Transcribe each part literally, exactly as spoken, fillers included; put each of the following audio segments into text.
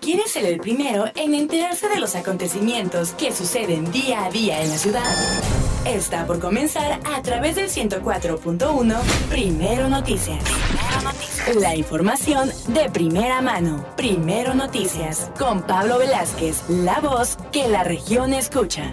¿Quieres ser el primero en enterarse de los acontecimientos que suceden día a día en la ciudad? Está por comenzar a través del ciento cuatro punto uno Primero Noticias. Primero Noticias. La información de primera mano. Primero Noticias. Con Pablo Velázquez, la voz que la región escucha.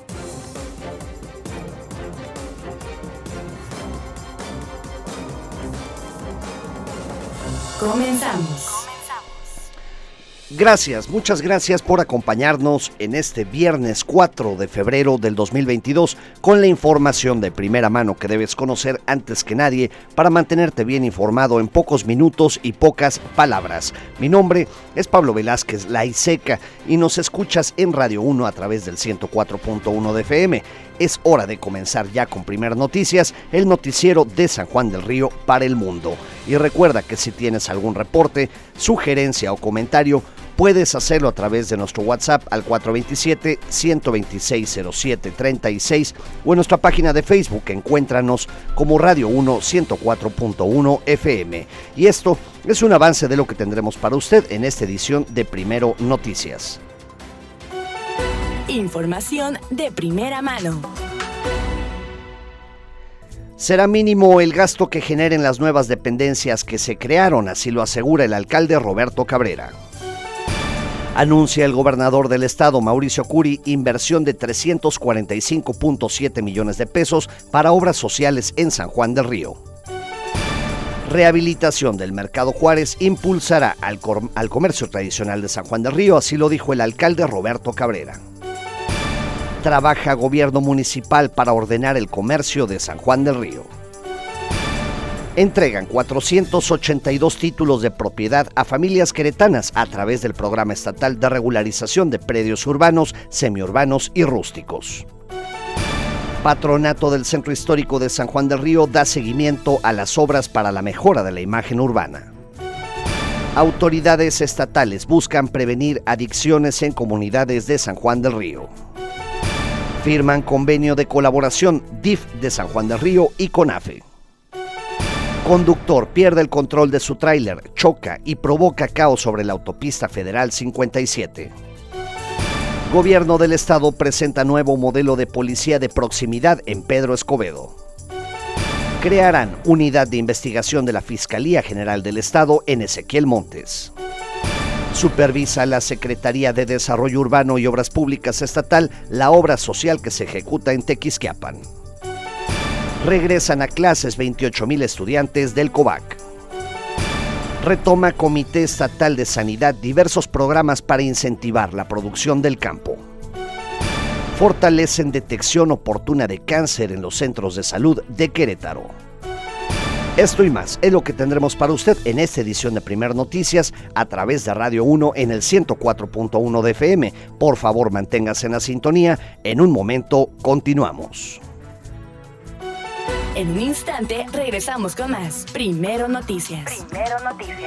Comenzamos. Gracias, muchas gracias por acompañarnos en este viernes cuatro de febrero del dos mil veintidós con la información de primera mano que debes conocer antes que nadie para mantenerte bien informado en pocos minutos y pocas palabras. Mi nombre es Pablo Velázquez, la Iseca, y nos escuchas en Radio uno a través del ciento cuatro punto uno de F M. Es hora de comenzar ya con Primer Noticias, el noticiero de San Juan del Río para el mundo. Y recuerda que si tienes algún reporte, sugerencia o comentario, puedes hacerlo a través de nuestro WhatsApp al cuatro dos siete, uno dos seis, cero siete tres seis o en nuestra página de Facebook. Encuéntranos como Radio uno ciento cuatro punto uno F M. Y esto es un avance de lo que tendremos para usted en esta edición de Primero Noticias. Información de primera mano. Será mínimo el gasto que generen las nuevas dependencias que se crearon, así lo asegura el alcalde Roberto Cabrera. Anuncia el gobernador del estado, Mauricio Curi, inversión de trescientos cuarenta y cinco punto siete millones de pesos para obras sociales en San Juan del Río. Rehabilitación del Mercado Juárez impulsará al, com- al comercio tradicional de San Juan del Río, así lo dijo el alcalde Roberto Cabrera. Trabaja gobierno municipal para ordenar el comercio de San Juan del Río. Entregan cuatrocientos ochenta y dos títulos de propiedad a familias queretanas a través del Programa Estatal de Regularización de Predios Urbanos, Semiurbanos y Rústicos. Patronato del Centro Histórico de San Juan del Río da seguimiento a las obras para la mejora de la imagen urbana. Autoridades estatales buscan prevenir adicciones en comunidades de San Juan del Río. Firman convenio de colaboración D I F de San Juan del Río y CONAFE. Conductor pierde el control de su tráiler, choca y provoca caos sobre la autopista federal cincuenta y siete. Gobierno del estado presenta nuevo modelo de policía de proximidad en Pedro Escobedo. Crearán unidad de investigación de la Fiscalía General del Estado en Ezequiel Montes. Supervisa la Secretaría de Desarrollo Urbano y Obras Públicas Estatal la obra social que se ejecuta en Tequisquiapan. Regresan a clases veintiocho mil estudiantes del COVAC. Retoma Comité Estatal de Sanidad diversos programas para incentivar la producción del campo. Fortalecen detección oportuna de cáncer en los centros de salud de Querétaro. Esto y más es lo que tendremos para usted en esta edición de Primer Noticias a través de Radio uno en el ciento cuatro punto uno de F M. Por favor, manténgase en la sintonía. En un momento, continuamos. En un instante regresamos con más Primero Noticias. Primero Noticias.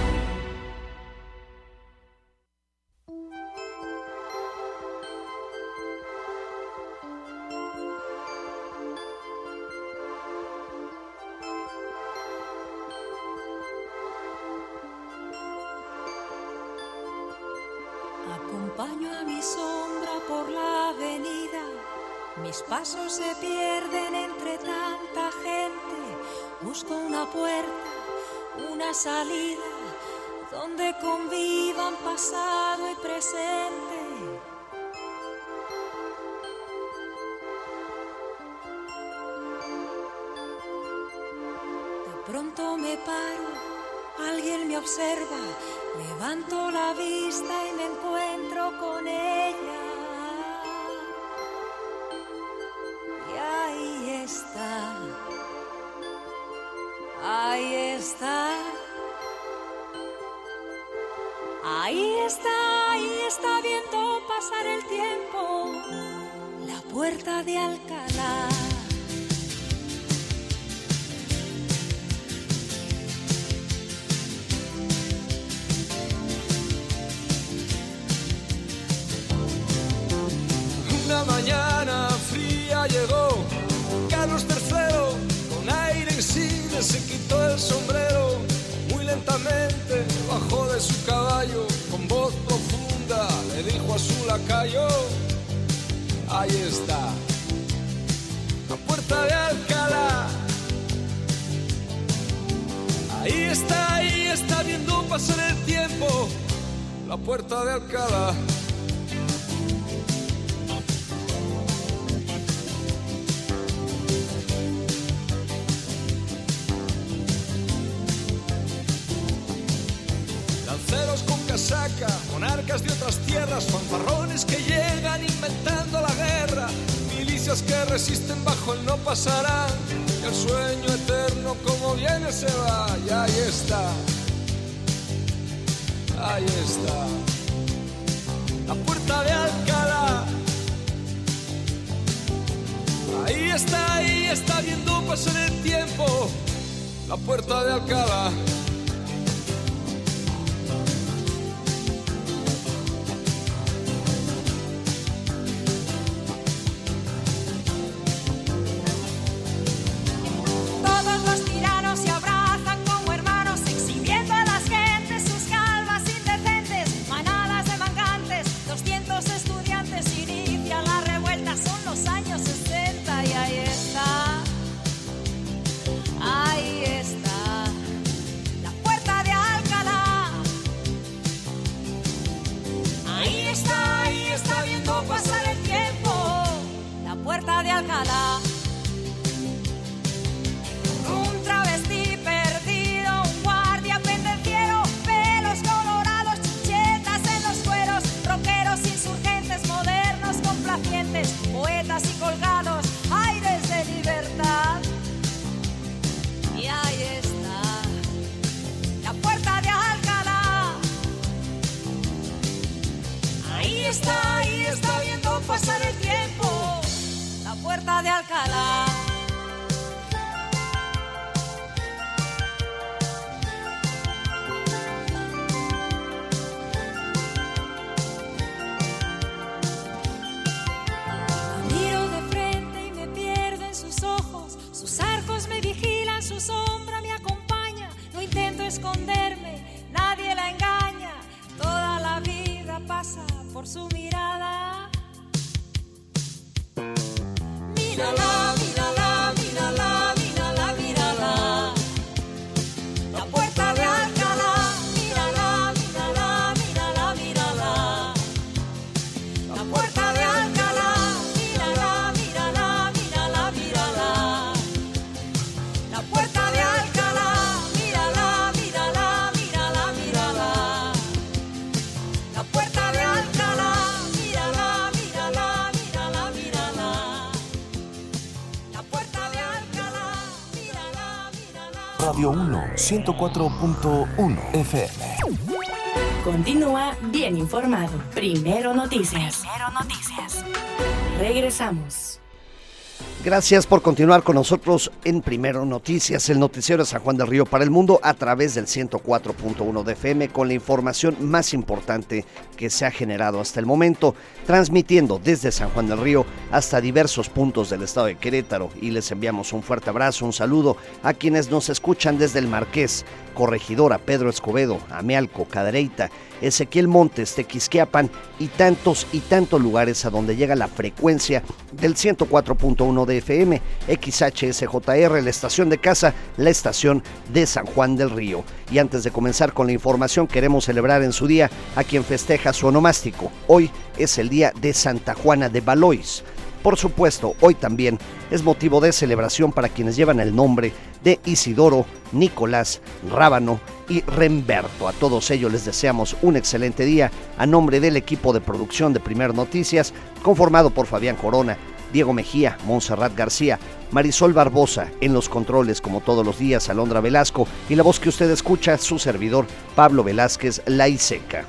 Acompaño a mi sombra por la avenida, mis pasos se pierden entre tanta gente. Busco una puerta, una salida, donde convivan pasado y presente. De pronto me paro, alguien me observa, levanto la vista y me encuentro con ella. Y ahí está, ahí está, ahí está, ahí está viendo pasar el tiempo, la puerta de Alcalá. Una mañana fría llegó Carlos tercero, con aire insigne se quitó el sombrero, muy lentamente bajó de su caballo, con voz profunda como a su lacayo. Ahí está, la puerta de Alcalá. Ahí está, ahí está viendo pasar el tiempo, la puerta de Alcalá. Lanceros con casaca, monarcas de otras tierras, fanfarrones que llegan inventando la guerra, milicias que resisten bajo el no pasarán, y el sueño eterno como viene se va. Y ahí está, ahí está, la puerta de Alcalá. Ahí está, ahí está viendo pasar el tiempo, la puerta de Alcalá. Radio uno, ciento cuatro punto uno F M. Continúa bien informado. Primero Noticias. Primero Noticias. Regresamos. Gracias por continuar con nosotros en Primero Noticias, el noticiero de San Juan del Río para el mundo a través del ciento cuatro punto uno de F M con la información más importante que se ha generado hasta el momento, transmitiendo desde San Juan del Río hasta diversos puntos del estado de Querétaro, y les enviamos un fuerte abrazo, un saludo a quienes nos escuchan desde el Marqués, Corregidora, Pedro Escobedo, Amealco, Cadereyta, Ezequiel Montes, Tequisquiapan y tantos y tantos lugares a donde llega la frecuencia del ciento cuatro punto uno de F M, X H S J R, la estación de casa, la estación de San Juan del Río. Y antes de comenzar con la información, queremos celebrar en su día a quien festeja su onomástico. Hoy es el día de Santa Juana de Valois. Por supuesto, hoy también es motivo de celebración para quienes llevan el nombre de Isidoro, Nicolás, Rábano y Remberto. A todos ellos les deseamos un excelente día a nombre del equipo de producción de Primer Noticias, conformado por Fabián Corona, Diego Mejía, Montserrat García, Marisol Barbosa, en los controles como todos los días, Alondra Velasco, y la voz que usted escucha, su servidor, Pablo Velázquez Laiseca.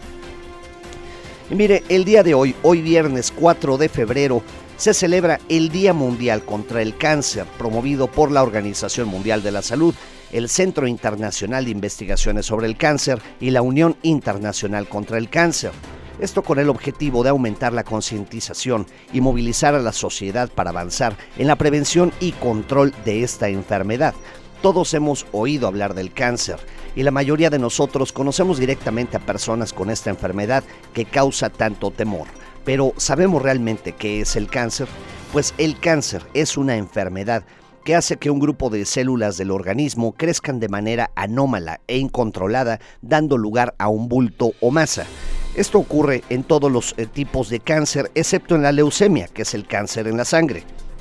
Y mire, el día de hoy, hoy viernes cuatro de febrero, se celebra el Día Mundial contra el Cáncer, promovido por la Organización Mundial de la Salud, el Centro Internacional de Investigaciones sobre el Cáncer y la Unión Internacional contra el Cáncer. Esto con el objetivo de aumentar la concientización y movilizar a la sociedad para avanzar en la prevención y control de esta enfermedad. Todos hemos oído hablar del cáncer y la mayoría de nosotros conocemos directamente a personas con esta enfermedad que causa tanto temor. Pero ¿sabemos realmente qué es el cáncer? Pues el cáncer es una enfermedad que hace que un grupo de células del organismo crezcan de manera anómala e incontrolada, dando lugar a un bulto o masa. Esto ocurre en todos los eh, tipos de cáncer, excepto en la leucemia, que es el cáncer en la sangre.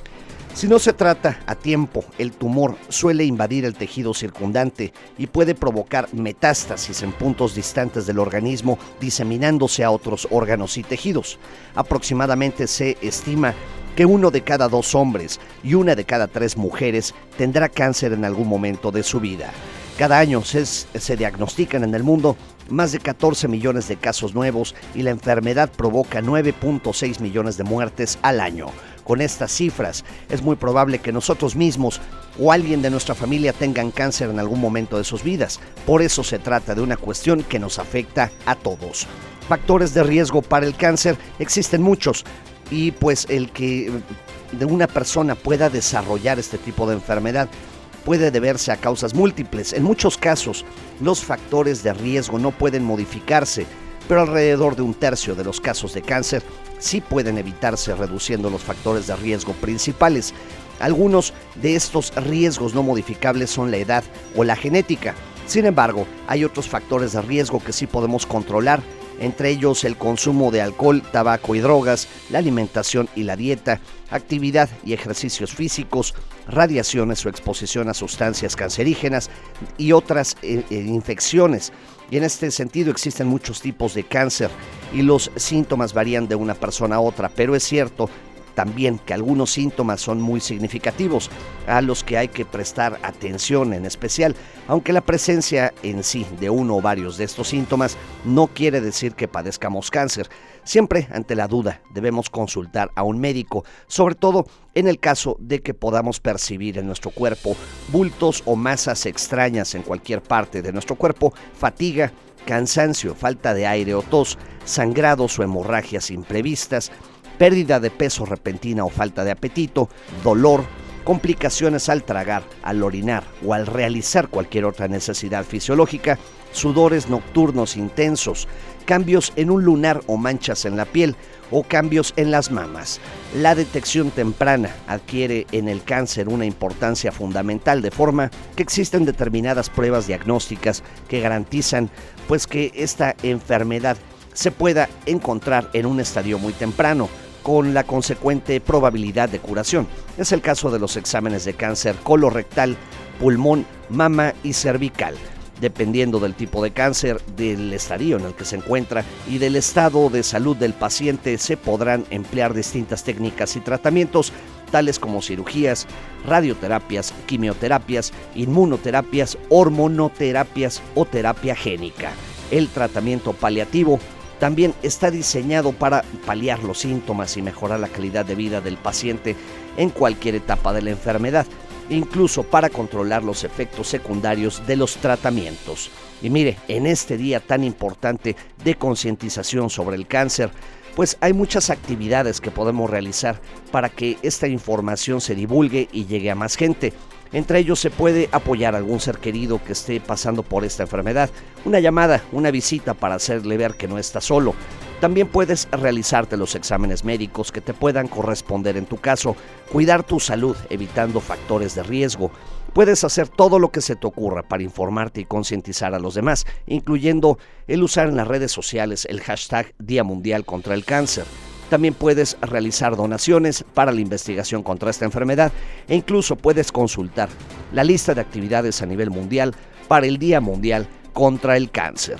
Si no se trata a tiempo, el tumor suele invadir el tejido circundante y puede provocar metástasis en puntos distantes del organismo, diseminándose a otros órganos y tejidos. Aproximadamente se estima que uno de cada dos hombres y una de cada tres mujeres tendrá cáncer en algún momento de su vida. Cada año se, se diagnostican en el mundo más de catorce millones de casos nuevos y la enfermedad provoca nueve punto seis millones de muertes al año. Con estas cifras, es muy probable que nosotros mismos o alguien de nuestra familia tengan cáncer en algún momento de sus vidas. Por eso se trata de una cuestión que nos afecta a todos. Factores de riesgo para el cáncer existen muchos y pues el que de una persona pueda desarrollar este tipo de enfermedad puede deberse a causas múltiples. En muchos casos, los factores de riesgo no pueden modificarse, pero alrededor de un tercio de los casos de cáncer sí pueden evitarse reduciendo los factores de riesgo principales. Algunos de estos riesgos no modificables son la edad o la genética. Sin embargo, hay otros factores de riesgo que sí podemos controlar, entre ellos el consumo de alcohol, tabaco y drogas, la alimentación y la dieta, actividad y ejercicios físicos, radiaciones o exposición a sustancias cancerígenas y otras eh, eh, infecciones. Y en este sentido existen muchos tipos de cáncer y los síntomas varían de una persona a otra, pero es cierto también que algunos síntomas son muy significativos a los que hay que prestar atención en especial, aunque la presencia en sí de uno o varios de estos síntomas no quiere decir que padezcamos cáncer. Siempre ante la duda debemos consultar a un médico, sobre todo en el caso de que podamos percibir en nuestro cuerpo bultos o masas extrañas en cualquier parte de nuestro cuerpo, fatiga, cansancio, falta de aire o tos, sangrados o hemorragias imprevistas, pérdida de peso repentina o falta de apetito, dolor, complicaciones al tragar, al orinar o al realizar cualquier otra necesidad fisiológica, sudores nocturnos intensos, cambios en un lunar o manchas en la piel o cambios en las mamas. La detección temprana adquiere en el cáncer una importancia fundamental, de forma que existen determinadas pruebas diagnósticas que garantizan pues que esta enfermedad se pueda encontrar en un estadio muy temprano, con la consecuente probabilidad de curación. Es el caso de los exámenes de cáncer colorectal, pulmón, mama y cervical. Dependiendo del tipo de cáncer, del estadio en el que se encuentra y del estado de salud del paciente, se podrán emplear distintas técnicas y tratamientos, tales como cirugías, radioterapias, quimioterapias, inmunoterapias, hormonoterapias o terapia génica. El tratamiento paliativo también está diseñado para paliar los síntomas y mejorar la calidad de vida del paciente en cualquier etapa de la enfermedad, incluso para controlar los efectos secundarios de los tratamientos. Y mire, en este día tan importante de concientización sobre el cáncer, pues hay muchas actividades que podemos realizar para que esta información se divulgue y llegue a más gente. Entre ellos se puede apoyar a algún ser querido que esté pasando por esta enfermedad, una llamada, una visita para hacerle ver que no está solo. También puedes realizarte los exámenes médicos que te puedan corresponder en tu caso, cuidar tu salud evitando factores de riesgo. Puedes hacer todo lo que se te ocurra para informarte y concientizar a los demás, incluyendo el usar en las redes sociales el hashtag Día Mundial contra el Cáncer. También puedes realizar donaciones para la investigación contra esta enfermedad e incluso puedes consultar la lista de actividades a nivel mundial para el Día Mundial contra el Cáncer.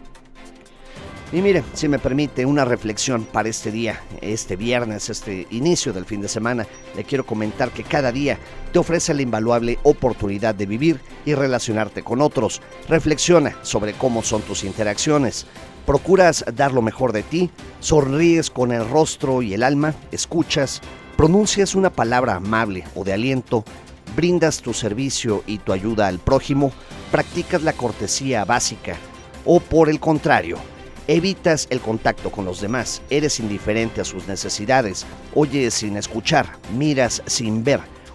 Y mire, si me permite una reflexión para este día, este viernes, este inicio del fin de semana, le quiero comentar que cada día te ofrece la invaluable oportunidad de vivir y relacionarte con otros. Reflexiona sobre cómo son tus interacciones. ¿Procuras dar lo mejor de ti? ¿Sonríes con el rostro y el alma? ¿Escuchas? ¿Pronuncias una palabra amable o de aliento? ¿Brindas tu servicio y tu ayuda al prójimo? ¿Practicas la cortesía básica? ¿O por el contrario, evitas el contacto con los demás? ¿Eres indiferente a sus necesidades? ¿Oyes sin escuchar? ¿Miras sin ver?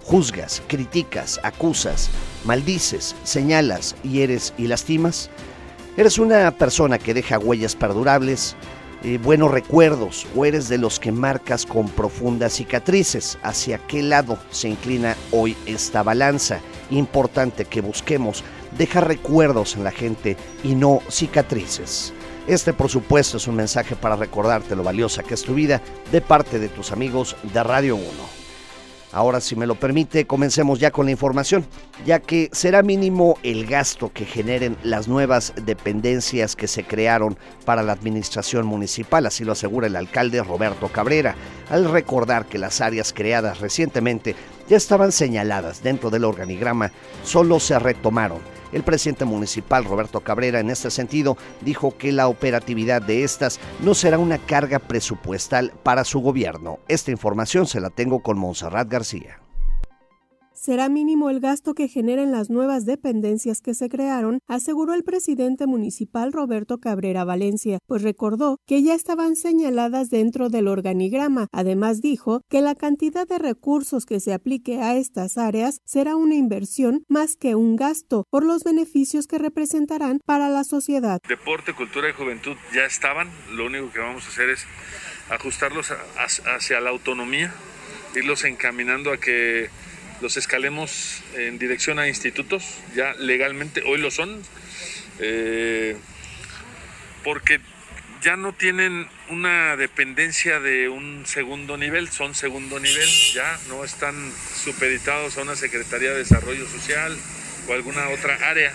¿Juzgas, criticas, acusas, maldices, señalas, hieres y lastimas? ¿Eres una persona que deja huellas perdurables, eh, buenos recuerdos, o eres de los que marcas con profundas cicatrices? ¿Hacia qué lado se inclina hoy esta balanza? Importante que busquemos dejar recuerdos en la gente y no cicatrices. Este, por supuesto, es un mensaje para recordarte lo valiosa que es tu vida, de parte de tus amigos de Radio uno. Ahora, si me lo permite, comencemos ya con la información, ya que será mínimo el gasto que generen las nuevas dependencias que se crearon para la administración municipal, así lo asegura el alcalde Roberto Cabrera, al recordar que las áreas creadas recientemente ya estaban señaladas dentro del organigrama, solo se retomaron. El presidente municipal, Roberto Cabrera, en este sentido, dijo que la operatividad de estas no será una carga presupuestal para su gobierno. Esta información se la tengo con Montserrat García. Será mínimo el gasto que generen las nuevas dependencias que se crearon, aseguró el presidente municipal Roberto Cabrera Valencia, pues recordó que ya estaban señaladas dentro del organigrama. Además dijo que la cantidad de recursos que se aplique a estas áreas será una inversión más que un gasto, por los beneficios que representarán para la sociedad. Deporte, cultura y juventud ya estaban, lo único que vamos a hacer es ajustarlos a, a, hacia la autonomía, irlos encaminando a que los escalemos en dirección a institutos, ya legalmente, hoy lo son, eh, porque ya no tienen una dependencia de un segundo nivel, son segundo nivel, ya no están supeditados a una Secretaría de Desarrollo Social o alguna otra área.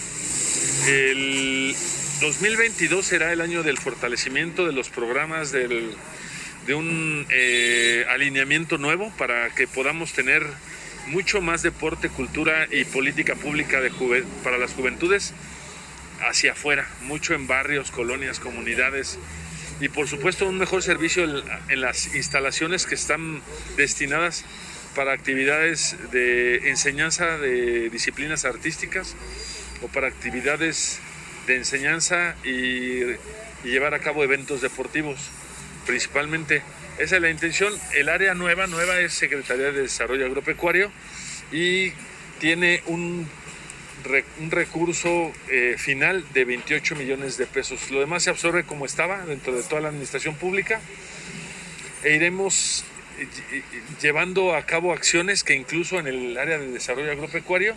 El dos mil veintidós será el año del fortalecimiento de los programas del, de un eh, alineamiento nuevo para que podamos tener mucho más deporte, cultura y política pública de juve- para las juventudes hacia afuera, mucho en barrios, colonias, comunidades y por supuesto un mejor servicio en, en las instalaciones que están destinadas para actividades de enseñanza de disciplinas artísticas o para actividades de enseñanza y, y llevar a cabo eventos deportivos principalmente. Esa es la intención. El área nueva, nueva es Secretaría de Desarrollo Agropecuario y tiene un, un recurso eh, final de veintiocho millones de pesos. Lo demás se absorbe como estaba dentro de toda la administración pública e iremos llevando a cabo acciones que incluso en el área de desarrollo agropecuario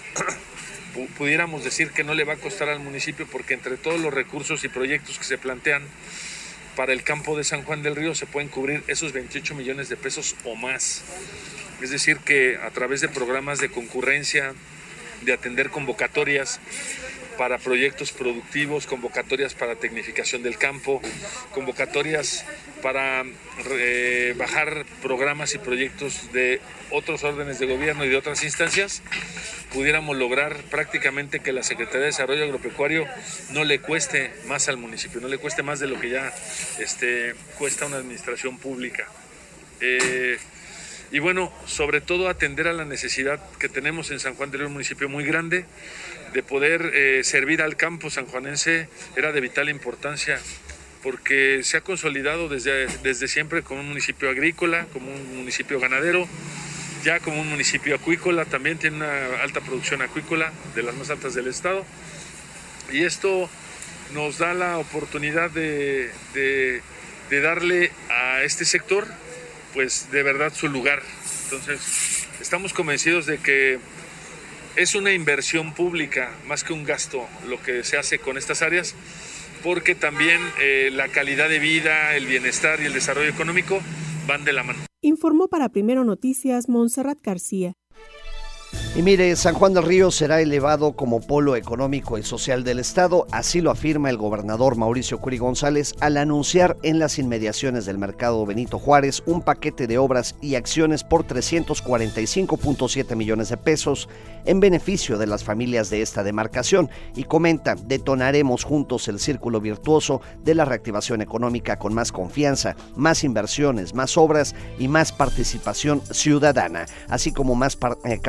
pudiéramos decir que no le va a costar al municipio, porque entre todos los recursos y proyectos que se plantean para el campo de San Juan del Río se pueden cubrir esos veintiocho millones de pesos o más. Es decir que a través de programas de concurrencia, de atender convocatorias para proyectos productivos, convocatorias para tecnificación del campo, convocatorias para eh, bajar programas y proyectos de otros órdenes de gobierno y de otras instancias, pudiéramos lograr prácticamente que la Secretaría de Desarrollo Agropecuario no le cueste más al municipio, no le cueste más de lo que ya este, cuesta una administración pública. Eh, y bueno, sobre todo atender a la necesidad que tenemos en San Juan del Río, un municipio muy grande, de poder eh, servir al campo sanjuanense era de vital importancia, porque se ha consolidado desde, desde siempre como un municipio agrícola, como un municipio ganadero, ya como un municipio acuícola, también tiene una alta producción acuícola, de las más altas del estado, y esto nos da la oportunidad de, de, de darle a este sector, pues de verdad su lugar. Entonces, estamos convencidos de que es una inversión pública más que un gasto lo que se hace con estas áreas, porque también eh, la calidad de vida, el bienestar y el desarrollo económico van de la mano. Informó para Primero Noticias Montserrat García. Y mire, San Juan del Río será elevado como polo económico y social del estado, así lo afirma el gobernador Mauricio Curi González al anunciar en las inmediaciones del mercado Benito Juárez un paquete de obras y acciones por trescientos cuarenta y cinco punto siete millones de pesos en beneficio de las familias de esta demarcación, y comenta: detonaremos juntos el círculo virtuoso de la reactivación económica con más confianza, más inversiones, más obras y más participación ciudadana, así como más par- eh, capacitación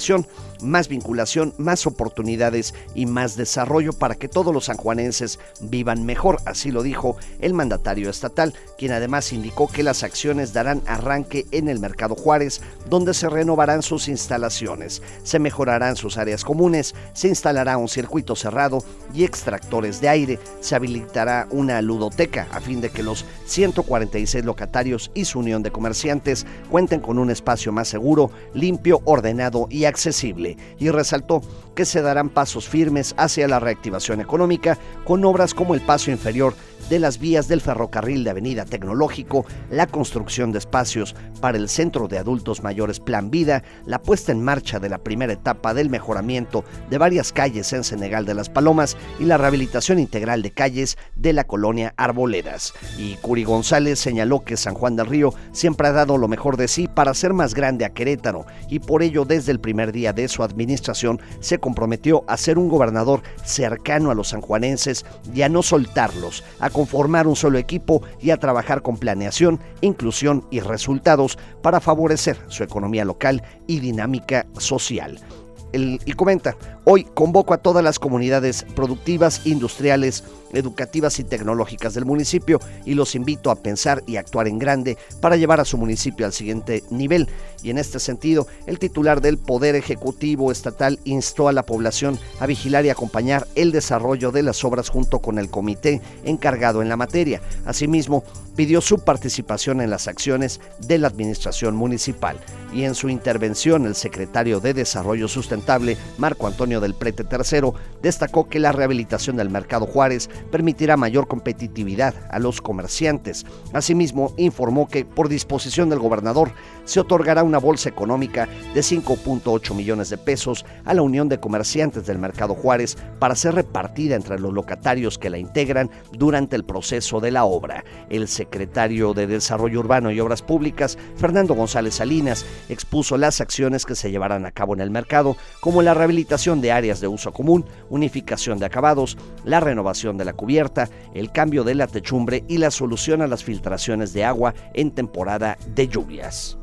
inversión, más vinculación, más oportunidades y más desarrollo para que todos los sanjuanenses vivan mejor, así lo dijo el mandatario estatal, quien además indicó que las acciones darán arranque en el Mercado Juárez, donde se renovarán sus instalaciones, se mejorarán sus áreas comunes, se instalará un circuito cerrado y extractores de aire, se habilitará una ludoteca a fin de que los ciento cuarenta y seis locatarios y su unión de comerciantes cuenten con un espacio más seguro, limpio, ordenado y accesible, y resaltó que se darán pasos firmes hacia la reactivación económica con obras como el paso inferior de las vías del ferrocarril de Avenida Tecnológico, la construcción de espacios para el Centro de Adultos Mayores Plan Vida, la puesta en marcha de la primera etapa del mejoramiento de varias calles en Senegal de las Palomas y la rehabilitación integral de calles de la colonia Arboledas. Y Curi González señaló que San Juan del Río siempre ha dado lo mejor de sí para hacer más grande a Querétaro y por ello desde el primer día de su administración se comprometió a ser un gobernador cercano a los sanjuanenses y a no soltarlos, a conformar un solo equipo y a trabajar con planeación, inclusión y resultados para favorecer su economía local y dinámica social. El, y comenta, hoy convoco a todas las comunidades productivas, industriales, educativas y tecnológicas del municipio y los invito a pensar y actuar en grande para llevar a su municipio al siguiente nivel. Y en este sentido, el titular del Poder Ejecutivo Estatal instó a la población a vigilar y acompañar el desarrollo de las obras junto con el comité encargado en la materia. Asimismo, pidió su participación en las acciones de la administración municipal. Y en su intervención, el secretario de Desarrollo Sustentable, Marco Antonio del Prete tercero, destacó que la rehabilitación del Mercado Juárez permitirá mayor competitividad a los comerciantes. Asimismo, informó que por disposición del gobernador se otorgará una bolsa económica de cinco punto ocho millones de pesos a la Unión de Comerciantes del Mercado Juárez para ser repartida entre los locatarios que la integran durante el proceso de la obra. El secretario de Desarrollo Urbano y Obras Públicas, Fernando González Salinas, expuso las acciones que se llevarán a cabo en el mercado, como la rehabilitación de áreas de uso común, unificación de acabados, la renovación de la cubierta, el cambio de la techumbre y la solución a las filtraciones de agua en temporada de lluvias.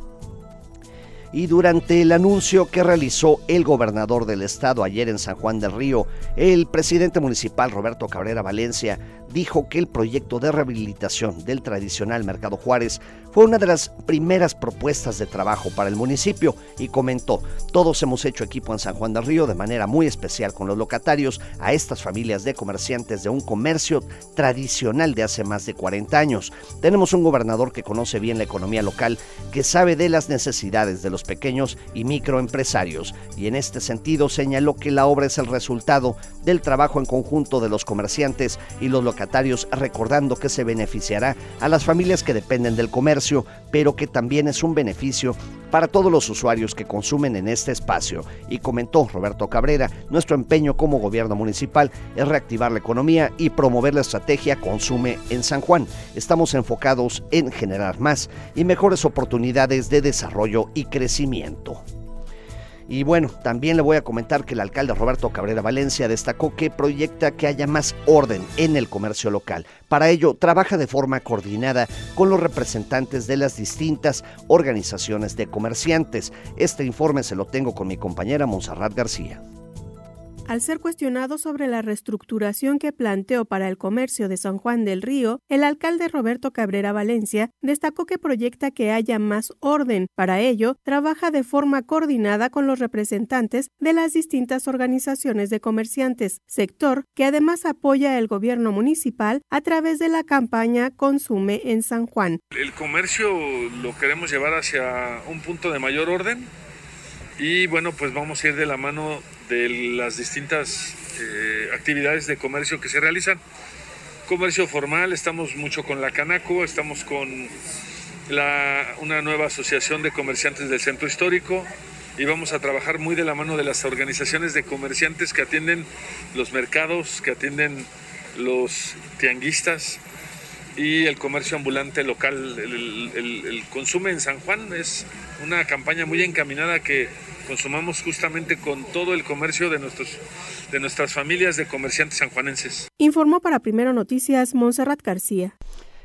Y durante el anuncio que realizó el gobernador del estado ayer en San Juan del Río, el presidente municipal Roberto Cabrera Valencia dijo que el proyecto de rehabilitación del tradicional Mercado Juárez fue una de las primeras propuestas de trabajo para el municipio y comentó: todos hemos hecho equipo en San Juan del Río de manera muy especial con los locatarios, a estas familias de comerciantes de un comercio tradicional de hace más de cuarenta años. Tenemos un gobernador que conoce bien la economía local, que sabe de las necesidades de los pequeños y microempresarios, y en este sentido señaló que la obra es el resultado del trabajo en conjunto de los comerciantes y los locatarios, recordando que se beneficiará a las familias que dependen del comercio, pero que también es un beneficio para todos los usuarios que consumen en este espacio. Y comentó Roberto Cabrera: nuestro empeño como gobierno municipal es reactivar la economía y promover la estrategia Consume en San Juan. Estamos enfocados en generar más y mejores oportunidades de desarrollo y crecimiento. Y bueno, también le voy a comentar que el alcalde Roberto Cabrera Valencia destacó que proyecta que haya más orden en el comercio local. Para ello, trabaja de forma coordinada con los representantes de las distintas organizaciones de comerciantes. Este informe se lo tengo con mi compañera Montserrat García. Al ser cuestionado sobre la reestructuración que planteó para el comercio de San Juan del Río, el alcalde Roberto Cabrera Valencia destacó que proyecta que haya más orden. Para ello, trabaja de forma coordinada con los representantes de las distintas organizaciones de comerciantes, sector que además apoya el gobierno municipal a través de la campaña Consume en San Juan. El comercio lo queremos llevar hacia un punto de mayor orden. Y bueno, pues vamos a ir de la mano de las distintas eh, actividades de comercio que se realizan. Comercio formal, estamos mucho con la Canaco, estamos con la, una nueva asociación de comerciantes del centro histórico y vamos a trabajar muy de la mano de las organizaciones de comerciantes que atienden los mercados, que atienden los tianguistas y el comercio ambulante local. El, el, el Consume en San Juan es una campaña muy encaminada que consumamos justamente con todo el comercio de, nuestros, de nuestras familias de comerciantes sanjuanenses. Informó para Primero Noticias Montserrat García.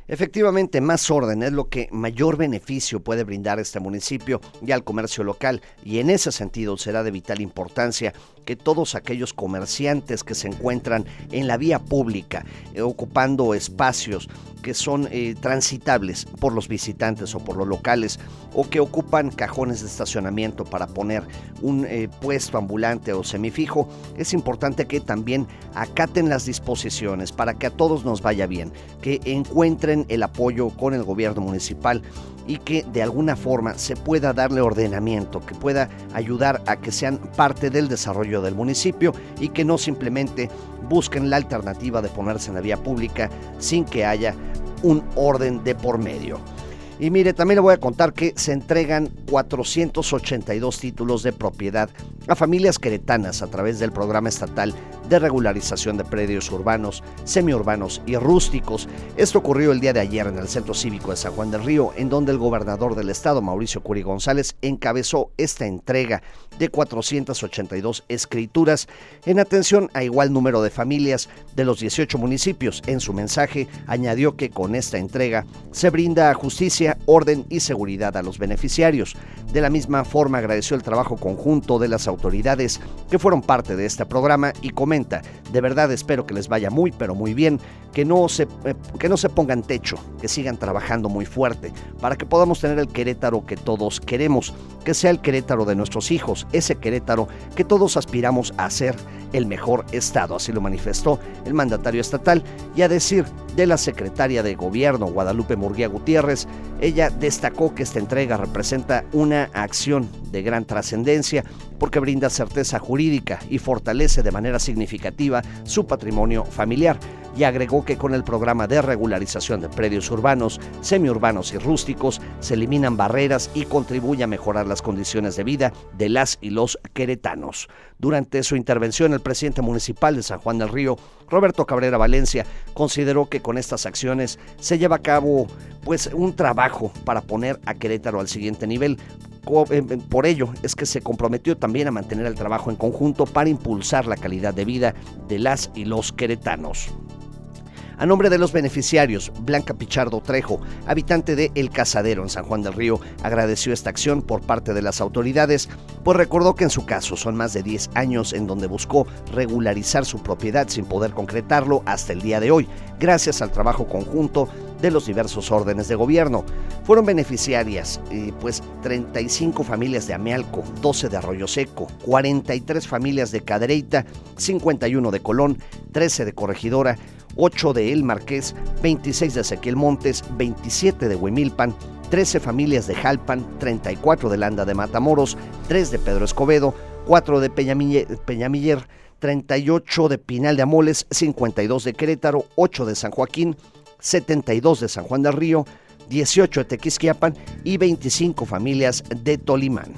Efectivamente, más orden es lo que mayor beneficio puede brindar este municipio y al comercio local, y en ese sentido será de vital importancia que todos aquellos comerciantes que se encuentran en la vía pública, eh, ocupando espacios que son eh, transitables por los visitantes o por los locales, o que ocupan cajones de estacionamiento para poner un eh, puesto ambulante o semifijo, es importante que también acaten las disposiciones para que a todos nos vaya bien, que encuentren el apoyo con el gobierno municipal y que de alguna forma se pueda darle ordenamiento, que pueda ayudar a que sean parte del desarrollo del municipio y que no simplemente busquen la alternativa de ponerse en la vía pública sin que haya un orden de por medio. Y mire, también le voy a contar que se entregan cuatrocientos ochenta y dos títulos de propiedad a familias queretanas a través del programa estatal de regularización de predios urbanos, semiurbanos y rústicos. Esto ocurrió el día de ayer en el Centro Cívico de San Juan del Río, en donde el gobernador del estado, Mauricio Curi González, encabezó esta entrega de cuatrocientas ochenta y dos escrituras en atención a igual número de familias de los dieciocho municipios. En su mensaje añadió que con esta entrega se brinda justicia, orden y seguridad a los beneficiarios. De la misma forma agradeció el trabajo conjunto de las autoridades que fueron parte de este programa y comenta: de verdad espero que les vaya muy pero muy bien, que no se, eh, que no se pongan techo, que sigan trabajando muy fuerte para que podamos tener el Querétaro que todos queremos, que sea el Querétaro de nuestros hijos, ese Querétaro que todos aspiramos a ser el mejor estado. Así lo manifestó el mandatario estatal. Y a decir de la secretaria de Gobierno, Guadalupe Murguía Gutiérrez, ella destacó que esta entrega representa una acción de gran trascendencia porque brinda certeza jurídica y fortalece de manera significativa su patrimonio familiar, y agregó que con el programa de regularización de predios urbanos, semiurbanos y rústicos se eliminan barreras y contribuye a mejorar las condiciones de vida de las y los queretanos. Durante su intervención, el presidente municipal de San Juan del Río, Roberto Cabrera Valencia, consideró que con estas acciones se lleva a cabo pues un trabajo para poner a Querétaro al siguiente nivel. Por ello es que se comprometió también a mantener el trabajo en conjunto para impulsar la calidad de vida de las y los queretanos. A nombre de los beneficiarios, Blanca Pichardo Trejo, habitante de El Cazadero en San Juan del Río, agradeció esta acción por parte de las autoridades, pues recordó que en su caso son más de diez años en donde buscó regularizar su propiedad sin poder concretarlo hasta el día de hoy, gracias al trabajo conjunto de los diversos órdenes de gobierno. Fueron beneficiarias eh, pues treinta y cinco familias de Amealco, doce de Arroyo Seco, cuarenta y tres familias de Cadereyta, cincuenta y uno de Colón, trece de Corregidora, ocho de El Marqués, veintiséis de Ezequiel Montes, veintisiete de Huimilpan, trece familias de Jalpan, treinta y cuatro de Landa de Matamoros, tres de Pedro Escobedo, cuatro de Peñamiller, Peñamiller, treinta y ocho de Pinal de Amoles, cincuenta y dos de Querétaro, ocho de San Joaquín, setenta y dos de San Juan del Río, dieciocho de Tequisquiapan y veinticinco familias de Tolimán.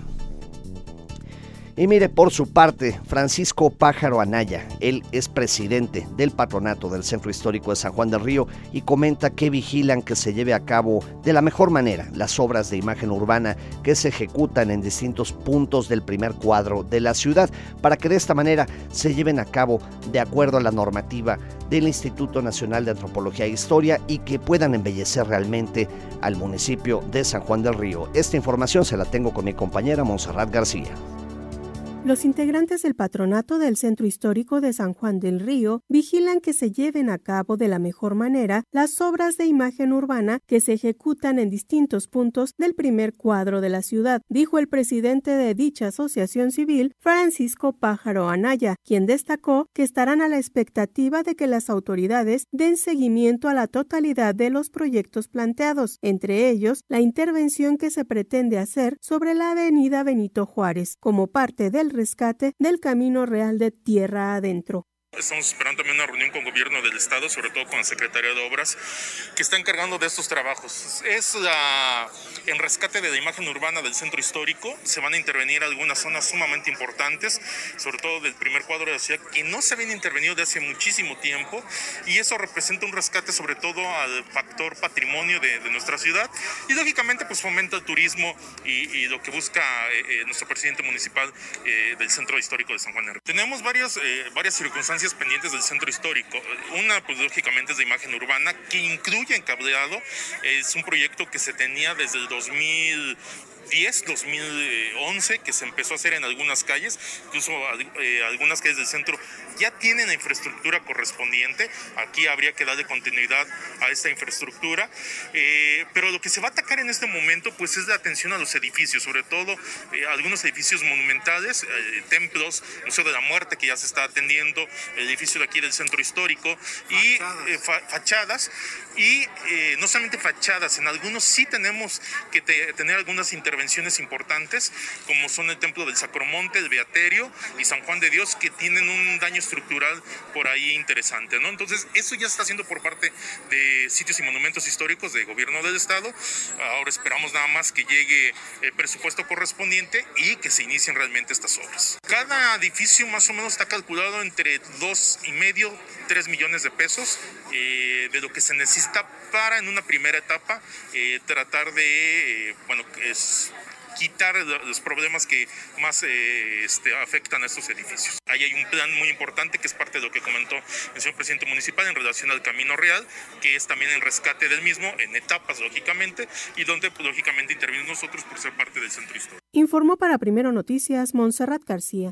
Y mire, por su parte, Francisco Pájaro Anaya, él es presidente del patronato del Centro Histórico de San Juan del Río y comenta que vigilan que se lleve a cabo de la mejor manera las obras de imagen urbana que se ejecutan en distintos puntos del primer cuadro de la ciudad, para que de esta manera se lleven a cabo de acuerdo a la normativa del Instituto Nacional de Antropología e Historia y que puedan embellecer realmente al municipio de San Juan del Río. Esta información se la tengo con mi compañera Montserrat García. Los integrantes del patronato del Centro Histórico de San Juan del Río vigilan que se lleven a cabo de la mejor manera las obras de imagen urbana que se ejecutan en distintos puntos del primer cuadro de la ciudad, dijo el presidente de dicha asociación civil, Francisco Pájaro Anaya, quien destacó que estarán a la expectativa de que las autoridades den seguimiento a la totalidad de los proyectos planteados, entre ellos la intervención que se pretende hacer sobre la avenida Benito Juárez, como parte del rescate del Camino Real de Tierra Adentro. Estamos esperando también una reunión con el gobierno del estado, sobre todo con la Secretaría de Obras, que está encargando de estos trabajos. Es la, en rescate de la imagen urbana del centro histórico. Se van a intervenir algunas zonas sumamente importantes, sobre todo del primer cuadro de la ciudad, que no se habían intervenido desde hace muchísimo tiempo, y eso representa un rescate sobre todo al factor patrimonio de, de nuestra ciudad, y lógicamente pues fomenta el turismo y, y lo que busca eh, nuestro presidente municipal eh, del centro histórico de San Juan del Río. Tenemos varias, eh, varias circunstancias deficiencias pendientes del centro histórico. Una, pues lógicamente es de imagen urbana, que incluye en cableado. Es un proyecto que se tenía desde el dos mil diez, dos mil once, que se empezó a hacer en algunas calles, incluso eh, algunas calles del centro ya tienen la infraestructura correspondiente. Aquí habría que darle continuidad a esta infraestructura, eh, pero lo que se va a atacar en este momento pues es la atención a los edificios, sobre todo eh, algunos edificios monumentales, eh, templos, Museo de la Muerte, que ya se está atendiendo, el edificio de aquí del centro histórico, y eh, fa fachadas, y eh, no solamente fachadas, en algunos sí tenemos que te tener algunas intervenciones importantes, como son el Templo del Sacromonte, el Beaterio y San Juan de Dios, que tienen un daño estructural por ahí interesante, ¿no? Entonces, eso ya está haciendo por parte de Sitios y Monumentos Históricos del Gobierno del Estado. Ahora esperamos nada más que llegue el presupuesto correspondiente y que se inicien realmente estas obras. Cada edificio más o menos está calculado entre dos y medio, tres millones de pesos, eh, de lo que se necesita para, en una primera etapa, eh, tratar de, eh, bueno, es quitar los problemas que más eh, este, afectan a estos edificios. Ahí hay un plan muy importante que es parte de lo que comentó el señor presidente municipal en relación al Camino Real, que es también el rescate del mismo en etapas, lógicamente, y donde pues, lógicamente intervenimos nosotros por ser parte del centro histórico. Informó para Primero Noticias Montserrat García.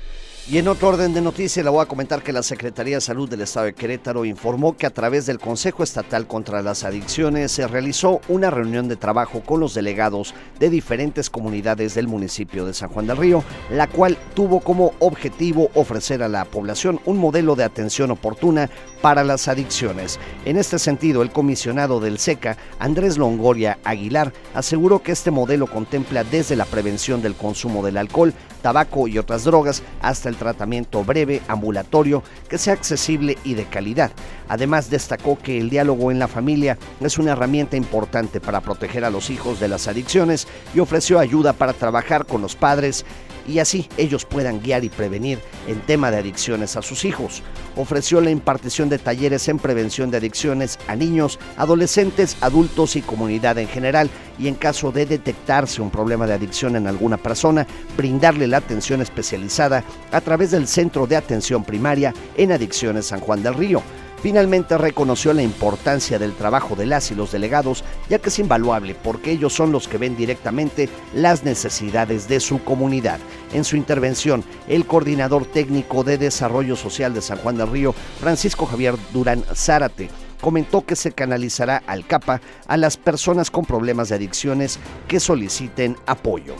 Y en otro orden de noticias le voy a comentar que la Secretaría de Salud del Estado de Querétaro informó que a través del Consejo Estatal contra las Adicciones se realizó una reunión de trabajo con los delegados de diferentes comunidades del municipio de San Juan del Río, la cual tuvo como objetivo ofrecer a la población un modelo de atención oportuna para las adicciones. En este sentido, el comisionado del SECA, Andrés Longoria Aguilar, aseguró que este modelo contempla desde la prevención del consumo del alcohol, tabaco y otras drogas hasta el tratamiento breve, ambulatorio, que sea accesible y de calidad. Además, destacó que el diálogo en la familia es una herramienta importante para proteger a los hijos de las adicciones y ofreció ayuda para trabajar con los padres y así ellos puedan guiar y prevenir en tema de adicciones a sus hijos. Ofreció la impartición de talleres en prevención de adicciones a niños, adolescentes, adultos y comunidad en general, y en caso de detectarse un problema de adicción en alguna persona, brindarle la atención especializada a través del Centro de Atención Primaria en Adicciones San Juan del Río. Finalmente reconoció la importancia del trabajo de las y los delegados, ya que es invaluable porque ellos son los que ven directamente las necesidades de su comunidad. En su intervención, el coordinador técnico de Desarrollo Social de San Juan del Río, Francisco Javier Durán Zárate, comentó que se canalizará al CAPA a las personas con problemas de adicciones que soliciten apoyo.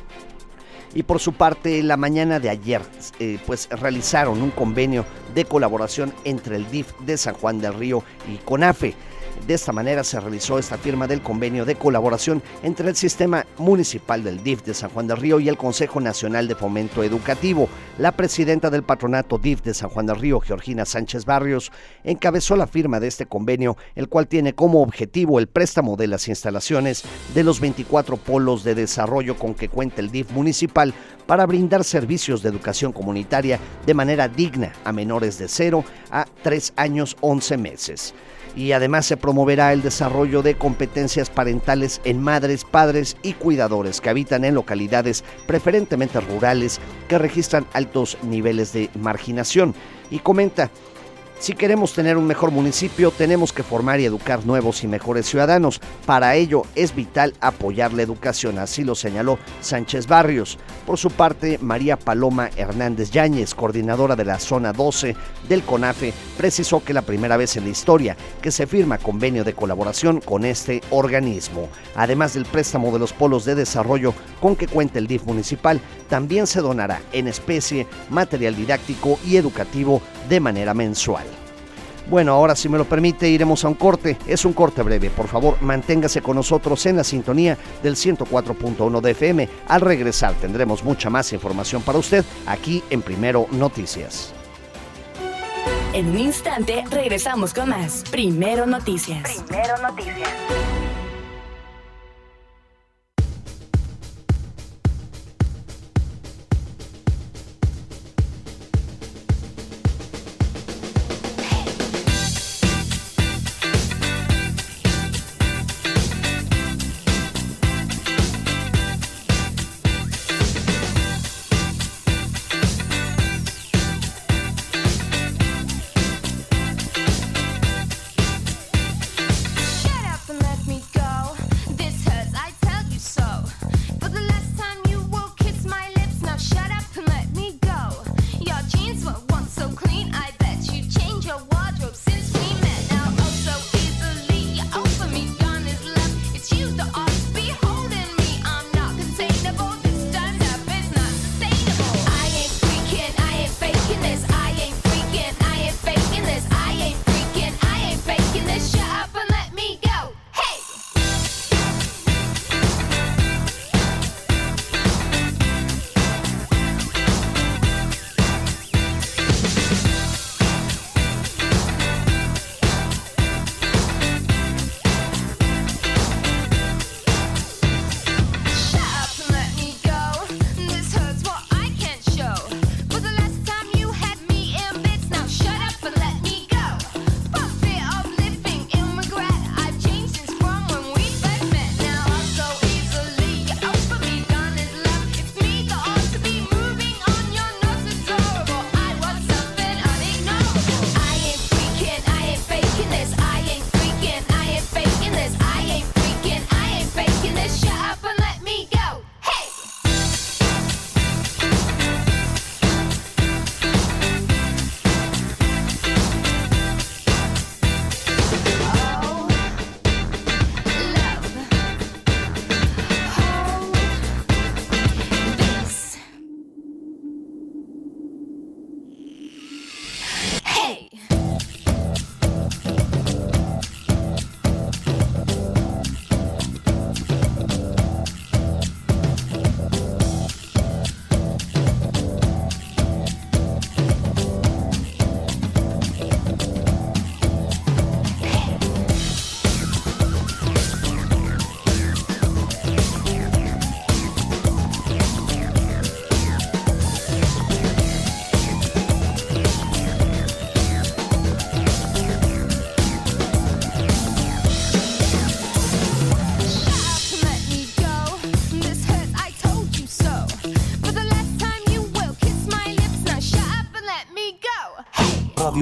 Y por su parte, la mañana de ayer, eh, pues realizaron un convenio de colaboración entre el D I F de San Juan del Río y CONAFE. De esta manera se realizó esta firma del convenio de colaboración entre el Sistema Municipal del D I F de San Juan del Río y el Consejo Nacional de Fomento Educativo. La presidenta del Patronato D I F de San Juan del Río, Georgina Sánchez Barrios, encabezó la firma de este convenio, el cual tiene como objetivo el préstamo de las instalaciones de los veinticuatro polos de desarrollo con que cuenta el D I F municipal para brindar servicios de educación comunitaria de manera digna a menores de cero a tres años once meses. Y además se promoverá el desarrollo de competencias parentales en madres, padres y cuidadores que habitan en localidades preferentemente rurales que registran altos niveles de marginación. Y comenta: si queremos tener un mejor municipio, tenemos que formar y educar nuevos y mejores ciudadanos. Para ello es vital apoyar la educación, así lo señaló Sánchez Barrios. Por su parte, María Paloma Hernández Yáñez, coordinadora de la zona doce del CONAFE, precisó que la primera vez en la historia que se firma convenio de colaboración con este organismo. Además del préstamo de los polos de desarrollo con que cuenta el D I F municipal, también se donará en especie material didáctico y educativo de manera mensual. Bueno, ahora si me lo permite iremos a un corte, es un corte breve, por favor manténgase con nosotros en la sintonía del ciento cuatro punto uno de F M, al regresar tendremos mucha más información para usted aquí en Primero Noticias. En un instante regresamos con más Primero Noticias. Primero Noticias.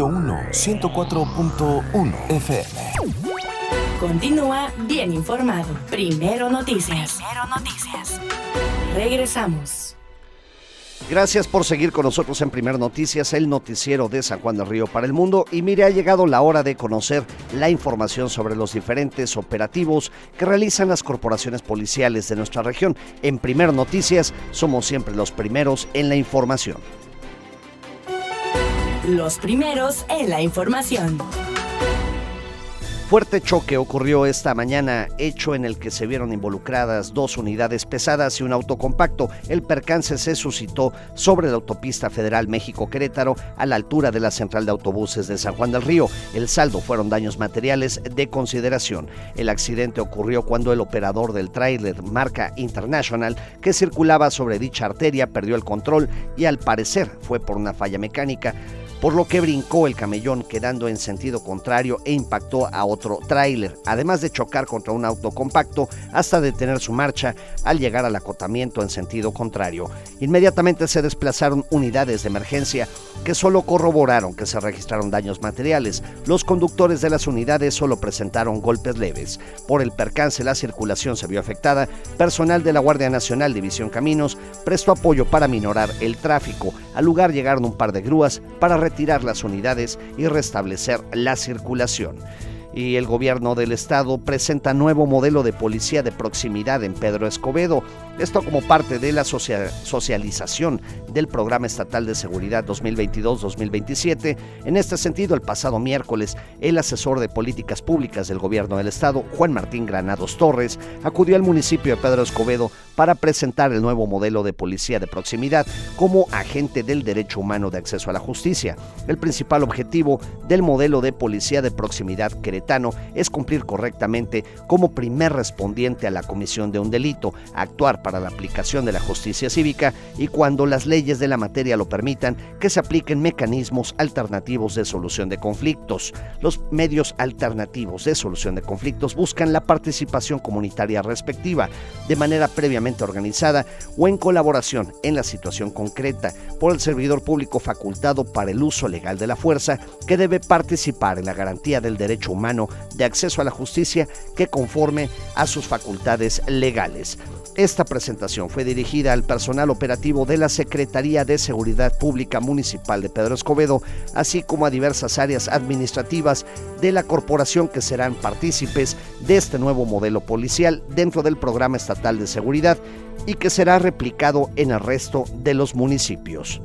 Radio uno, ciento cuatro punto uno F M. Continúa bien informado. Primero Noticias. Primero Noticias. Regresamos. Gracias por seguir con nosotros en Primer Noticias, el noticiero de San Juan del Río para el mundo. Y mire, ha llegado la hora de conocer la información sobre los diferentes operativos que realizan las corporaciones policiales de nuestra región. En Primer Noticias somos siempre los primeros en la información. Los primeros en la información. Fuerte choque ocurrió esta mañana, hecho en el que se vieron involucradas dos unidades pesadas y un auto compacto. El percance se suscitó sobre la autopista federal México-Querétaro, a la altura de la central de autobuses de San Juan del Río. El saldo fueron daños materiales de consideración. El accidente ocurrió cuando el operador del tráiler marca International, que circulaba sobre dicha arteria, perdió el control y al parecer fue por una falla mecánica, por lo que brincó el camellón quedando en sentido contrario e impactó a otro tráiler, además de chocar contra un auto compacto hasta detener su marcha al llegar al acotamiento en sentido contrario. Inmediatamente se desplazaron unidades de emergencia que solo corroboraron que se registraron daños materiales. Los conductores de las unidades solo presentaron golpes leves. Por el percance, la circulación se vio afectada. Personal de la Guardia Nacional División Caminos prestó apoyo para minorar el tráfico. Al lugar llegaron un par de grúas para retirar las unidades y restablecer la circulación. Y el gobierno del estado presenta nuevo modelo de policía de proximidad en Pedro Escobedo. Esto como parte de la social, socialización del Programa Estatal de Seguridad dos mil veintidós dos mil veintisiete. En este sentido, el pasado miércoles, el asesor de políticas públicas del gobierno del estado, Juan Martín Granados Torres, acudió al municipio de Pedro Escobedo para presentar el nuevo modelo de policía de proximidad como agente del derecho humano de acceso a la justicia. El principal objetivo del modelo de policía de proximidad queretano es cumplir correctamente como primer respondiente a la comisión de un delito, actuar para la aplicación de la justicia cívica y, cuando las leyes de la materia lo permitan, que se apliquen mecanismos alternativos de solución de conflictos. Los medios alternativos de solución de conflictos buscan la participación comunitaria respectiva, de manera previamente organizada o en colaboración en la situación concreta, por el servidor público facultado para el uso legal de la fuerza, que debe participar en la garantía del derecho humano de acceso a la justicia que conforme a sus facultades legales. Esta presentación fue dirigida al personal operativo de la Secretaría de Seguridad Pública Municipal de Pedro Escobedo, así como a diversas áreas administrativas de la corporación que serán partícipes de este nuevo modelo policial dentro del Programa Estatal de Seguridad y que será replicado en el resto de los municipios.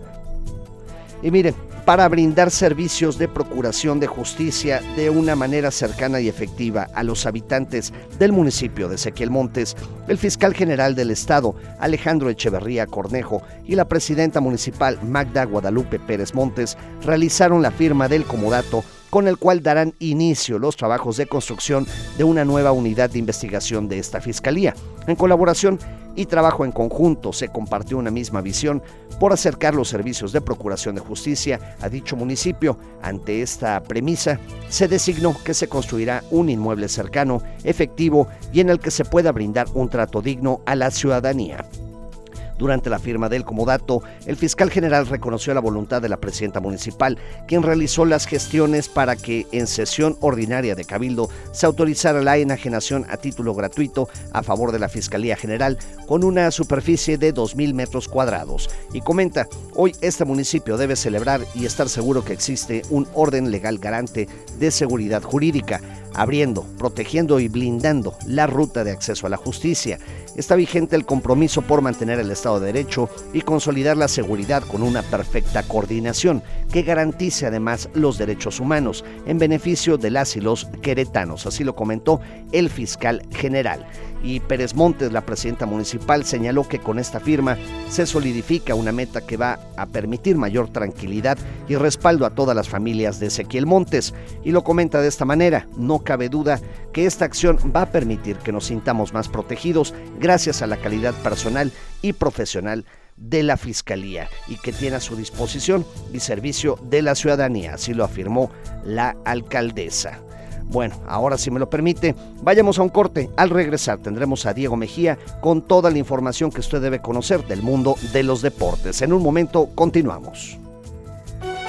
Y miren, para brindar servicios de procuración de justicia de una manera cercana y efectiva a los habitantes del municipio de Ezequiel Montes, el fiscal general del estado, Alejandro Echeverría Cornejo, y la presidenta municipal, Magda Guadalupe Pérez Montes, realizaron la firma del comodato con el cual darán inicio los trabajos de construcción de una nueva unidad de investigación de esta fiscalía. En colaboración y trabajo en conjunto se compartió una misma visión por acercar los servicios de procuración de justicia a dicho municipio. Ante esta premisa, se designó que se construirá un inmueble cercano, efectivo y en el que se pueda brindar un trato digno a la ciudadanía. Durante la firma del comodato, el fiscal general reconoció la voluntad de la presidenta municipal, quien realizó las gestiones para que en sesión ordinaria de Cabildo se autorizara la enajenación a título gratuito a favor de la Fiscalía General con una superficie de dos mil metros cuadrados. Y comenta, hoy este municipio debe celebrar y estar seguro que existe un orden legal garante de seguridad jurídica, abriendo, protegiendo y blindando la ruta de acceso a la justicia. Está vigente el compromiso por mantener el Estado de Derecho y consolidar la seguridad con una perfecta coordinación que garantice además los derechos humanos en beneficio de las y los queretanos. Así lo comentó el fiscal general. Y Pérez Montes, la presidenta municipal, señaló que con esta firma se solidifica una meta que va a permitir mayor tranquilidad y respaldo a todas las familias de Ezequiel Montes. Y lo comenta de esta manera: no cabe duda que esta acción va a permitir que nos sintamos más protegidos gracias a la calidad personal y profesional de la Fiscalía y que tiene a su disposición y servicio de la ciudadanía, así lo afirmó la alcaldesa. Bueno, ahora si me lo permite, vayamos a un corte. Al regresar tendremos a Diego Mejía con toda la información que usted debe conocer del mundo de los deportes. En un momento continuamos.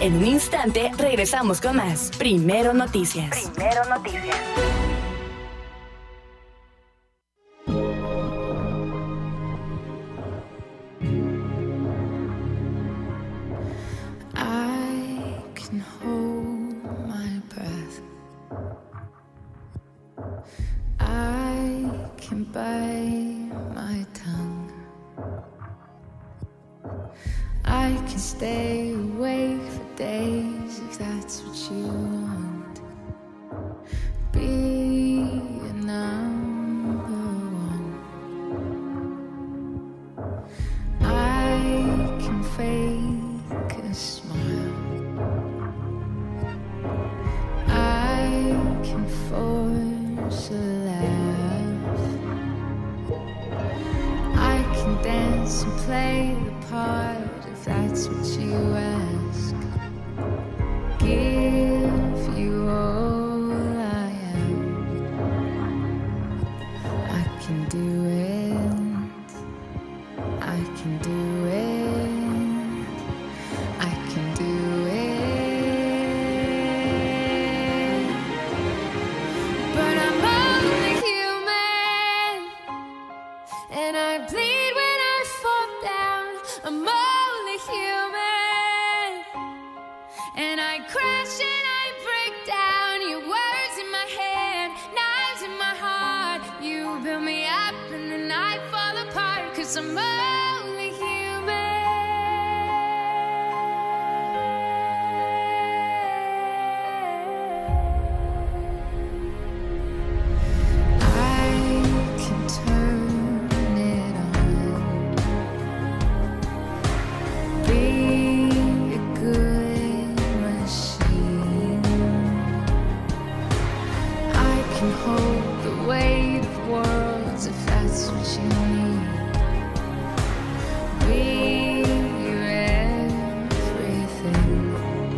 En un instante regresamos con más. Primero Noticias. Primero Noticias. I can hold my breath. I can bite my tongue. I can stay awake for days if that's what you want. Be a number one. I can fake a smile. I can force a laugh. I can dance and play the part if that's what you ask. Give you all I am. I can do it. I can do it. I can do it. But I'm only human, and I bleed when I fall down. I'm only human, and I crash and I break down. Your words in my head, knives in my heart. You build me up and then I fall apart, 'cause I'm only human. I can turn it on. Be a good machine. I can hold the weight of worlds if that's what you need. Be your everything.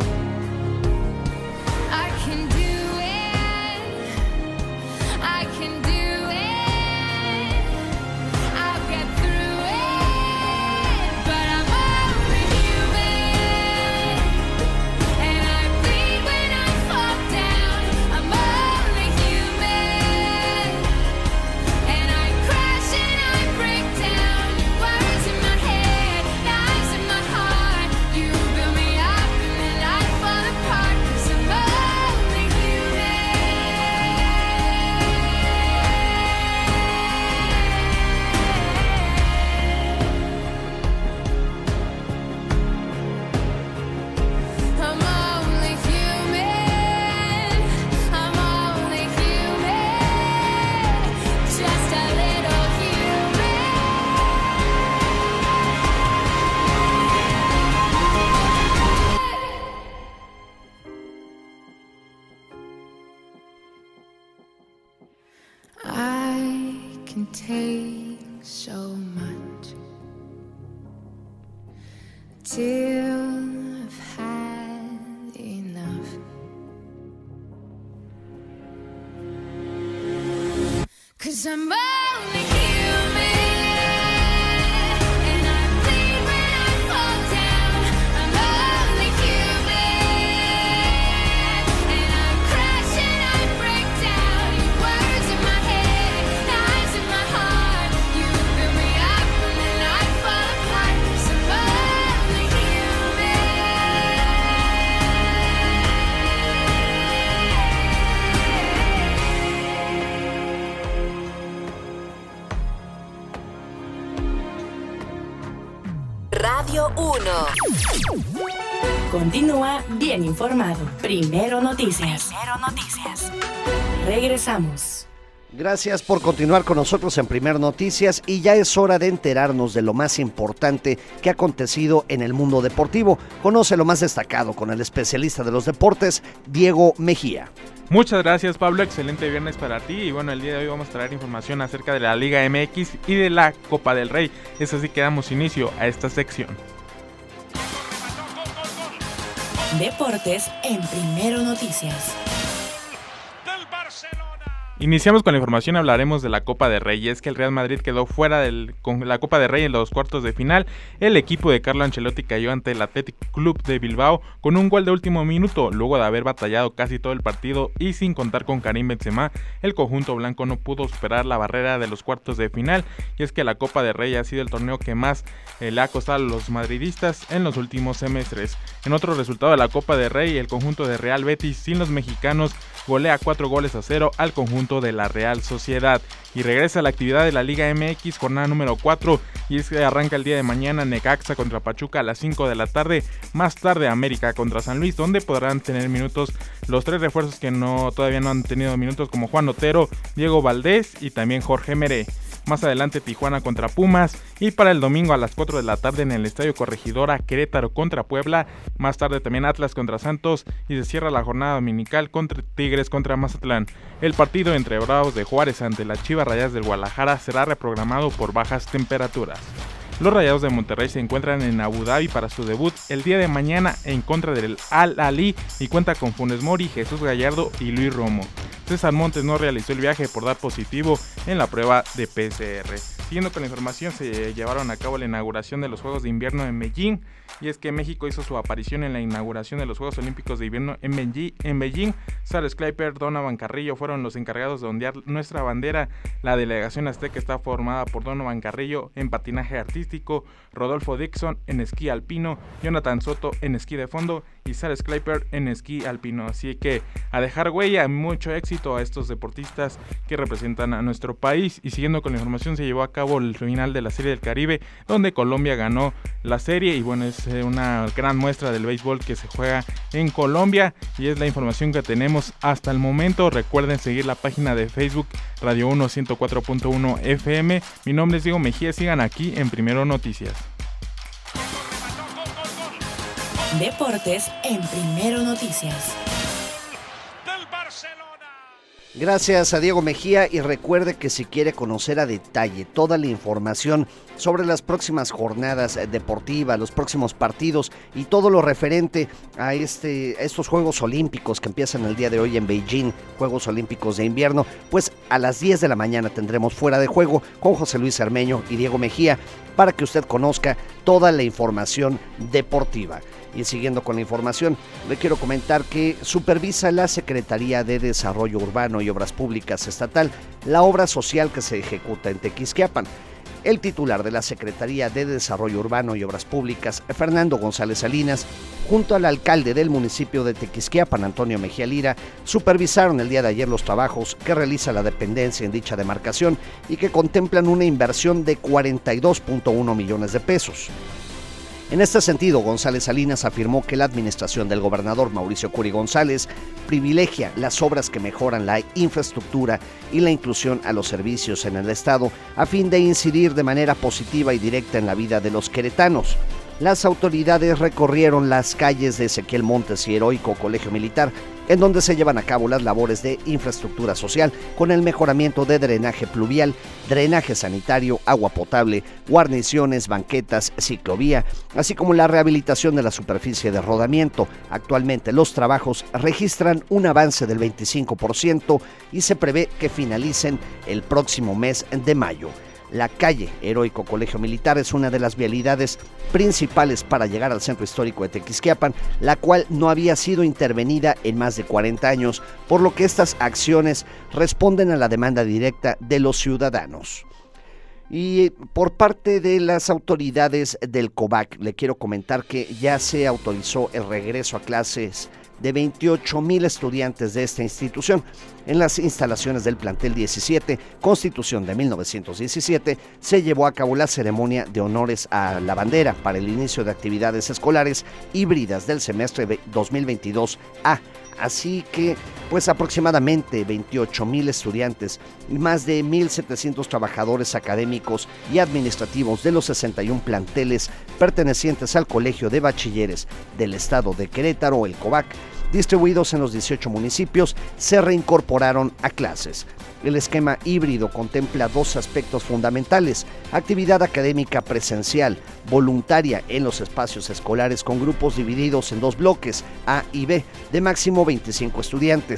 I can do it. I can do it. I'll get through it. But I'm only human, and I bleed when I fall down. I'm only human, and I crash and I break down. Words in my head, knives in my heart. You build me up and then I fall apart, 'cause I'm only human. I'm only human. I'm only human. Just a little human. I can take so much till I've had enough. 'Cause I'm only human, and I bleed when I fall down. I'm only human, and I crash and I break down. Your words in my head, knives in my heart. You build me up and then I fall apart, 'cause I'm only Radio uno. Continúa bien informado. Primero Noticias. Primero Noticias. Regresamos. Gracias por continuar con nosotros en Primer Noticias, y ya es hora de enterarnos de lo más importante que ha acontecido en el mundo deportivo. Conoce lo más destacado con el especialista de los deportes, Diego Mejía. Muchas gracias, Pablo, excelente viernes para ti. Y bueno, el día de hoy vamos a traer información acerca de la Liga M X y de la Copa del Rey. Es así que damos inicio a esta sección. Deportes en Primero Noticias. Del Barcelona. Iniciamos con la información, hablaremos de la Copa de Rey. Es que el Real Madrid quedó fuera del, con la Copa de Rey en los cuartos de final. El equipo de Carlo Ancelotti cayó ante el Athletic Club de Bilbao con un gol de último minuto, luego de haber batallado casi todo el partido y sin contar con Karim Benzema. El conjunto blanco no pudo superar la barrera de los cuartos de final, y es que la Copa de Rey ha sido el torneo que más eh, le ha costado a los madridistas en los últimos semestres. En otro resultado de la Copa de Rey, el conjunto de Real Betis sin los mexicanos golea cuatro goles a cero al conjunto de la Real Sociedad. Y regresa a la actividad de la Liga M X, jornada número cuatro, y es que arranca el día de mañana Necaxa contra Pachuca a las cinco de la tarde, más tarde América contra San Luis, donde podrán tener minutos los tres refuerzos que no todavía no han tenido minutos, como Juan Otero, Diego Valdés y también Jorge Meré. Más adelante Tijuana contra Pumas, y para el domingo a las cuatro de la tarde en el Estadio Corregidora, Querétaro contra Puebla, más tarde también Atlas contra Santos, y se cierra la jornada dominical contra Tigres contra Mazatlán. El partido entre Bravos de Juárez ante las Chivas Rayadas del Guadalajara será reprogramado por bajas temperaturas. Los Rayados de Monterrey se encuentran en Abu Dhabi para su debut el día de mañana en contra del Al-Ahly y cuenta con Funes Mori, Jesús Gallardo y Luis Romo. César Montes no realizó el viaje por dar positivo en la prueba de P C R. Siguiendo con la información, se llevaron a cabo la inauguración de los Juegos de Invierno en Beijing, y es que México hizo su aparición en la inauguración de los Juegos Olímpicos de Invierno en Beijing. En Beijing, Sara Skleiper, Donovan Carrillo fueron los encargados de ondear nuestra bandera. La delegación azteca está formada por Donovan Carrillo en patinaje artístico, Rodolfo Dixon en esquí alpino, Jonathan Soto en esquí de fondo y Sara Skleiper en esquí alpino. Así que a dejar huella, mucho éxito a estos deportistas que representan a nuestro país. Y siguiendo con la información, se llevó a cabo el final de la Serie del Caribe, donde Colombia ganó la serie, y bueno, es una gran muestra del béisbol que se juega en Colombia, y es la información que tenemos hasta el momento. Recuerden seguir la página de Facebook Radio uno ciento cuatro punto uno F M. Mi nombre es Diego Mejía, sigan aquí en Primero Noticias. Deportes en Primero Noticias. Gracias a Diego Mejía, y recuerde que si quiere conocer a detalle toda la información sobre las próximas jornadas deportivas, los próximos partidos y todo lo referente a, este, a estos Juegos Olímpicos que empiezan el día de hoy en Beijing, Juegos Olímpicos de Invierno, pues a las diez de la mañana tendremos Fuera de Juego con José Luis Cermeño y Diego Mejía para que usted conozca toda la información deportiva. Y siguiendo con la información, le quiero comentar que supervisa la Secretaría de Desarrollo Urbano y Obras Públicas Estatal la obra social que se ejecuta en Tequisquiapan. El titular de la Secretaría de Desarrollo Urbano y Obras Públicas, Fernando González Salinas, junto al alcalde del municipio de Tequisquiapan, Antonio Mejía Lira, supervisaron el día de ayer los trabajos que realiza la dependencia en dicha demarcación y que contemplan una inversión de cuarenta y dos punto uno millones de pesos. En este sentido, González Salinas afirmó que la administración del gobernador Mauricio Curi González privilegia las obras que mejoran la infraestructura y la inclusión a los servicios en el estado a fin de incidir de manera positiva y directa en la vida de los queretanos. Las autoridades recorrieron las calles de Ezequiel Montes y Heroico Colegio Militar, en donde se llevan a cabo las labores de infraestructura social con el mejoramiento de drenaje pluvial, drenaje sanitario, agua potable, guarniciones, banquetas, ciclovía, así como la rehabilitación de la superficie de rodamiento. Actualmente los trabajos registran un avance del veinticinco por ciento y se prevé que finalicen el próximo mes de mayo. La calle Heroico Colegio Militar es una de las vialidades principales para llegar al centro histórico de Tequisquiapan, la cual no había sido intervenida en más de cuarenta años, por lo que estas acciones responden a la demanda directa de los ciudadanos. Y por parte de las autoridades del COVAC, le quiero comentar que ya se autorizó el regreso a clases de veintiocho mil estudiantes de esta institución. En las instalaciones del plantel diecisiete, Constitución de mil novecientos diecisiete, se llevó a cabo la ceremonia de honores a la bandera para el inicio de actividades escolares híbridas del semestre dos mil veintidós A. Así que, pues aproximadamente veintiocho mil estudiantes y más de mil setecientos trabajadores académicos y administrativos de los sesenta y uno planteles pertenecientes al Colegio de Bachilleres del Estado de Querétaro, el COVAC, distribuidos en los dieciocho municipios, se reincorporaron a clases. El esquema híbrido contempla dos aspectos fundamentales: actividad académica presencial, voluntaria en los espacios escolares con grupos divididos en dos bloques, A y B, de máximo veinticinco estudiantes,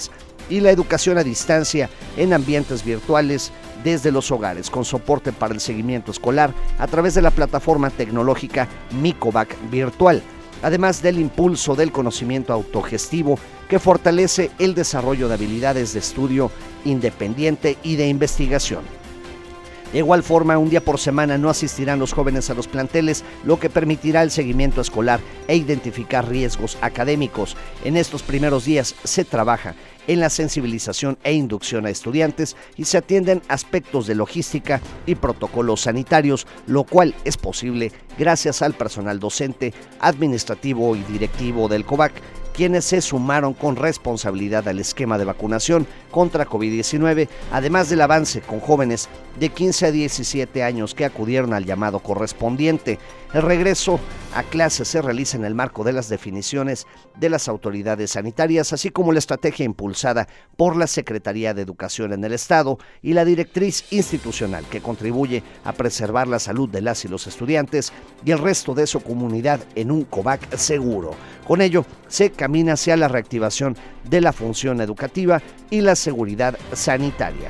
y la educación a distancia en ambientes virtuales desde los hogares, con soporte para el seguimiento escolar a través de la plataforma tecnológica Micovac Virtual, además del impulso del conocimiento autogestivo que fortalece el desarrollo de habilidades de estudio independiente y de investigación. De igual forma, un día por semana no asistirán los jóvenes a los planteles, lo que permitirá el seguimiento escolar e identificar riesgos académicos. En estos primeros días se trabaja en la sensibilización e inducción a estudiantes y se atienden aspectos de logística y protocolos sanitarios, lo cual es posible gracias al personal docente, administrativo y directivo del COVAC, quienes se sumaron con responsabilidad al esquema de vacunación contra COVID diecinueve, además del avance con jóvenes de quince a diecisiete años que acudieron al llamado correspondiente. El regreso a clases se realiza en el marco de las definiciones de las autoridades sanitarias, así como la estrategia impulsada por la Secretaría de Educación en el Estado y la directriz institucional que contribuye a preservar la salud de las y los estudiantes y el resto de su comunidad en un COVAC seguro. Con ello, se camina hacia la reactivación de la función educativa y la seguridad sanitaria.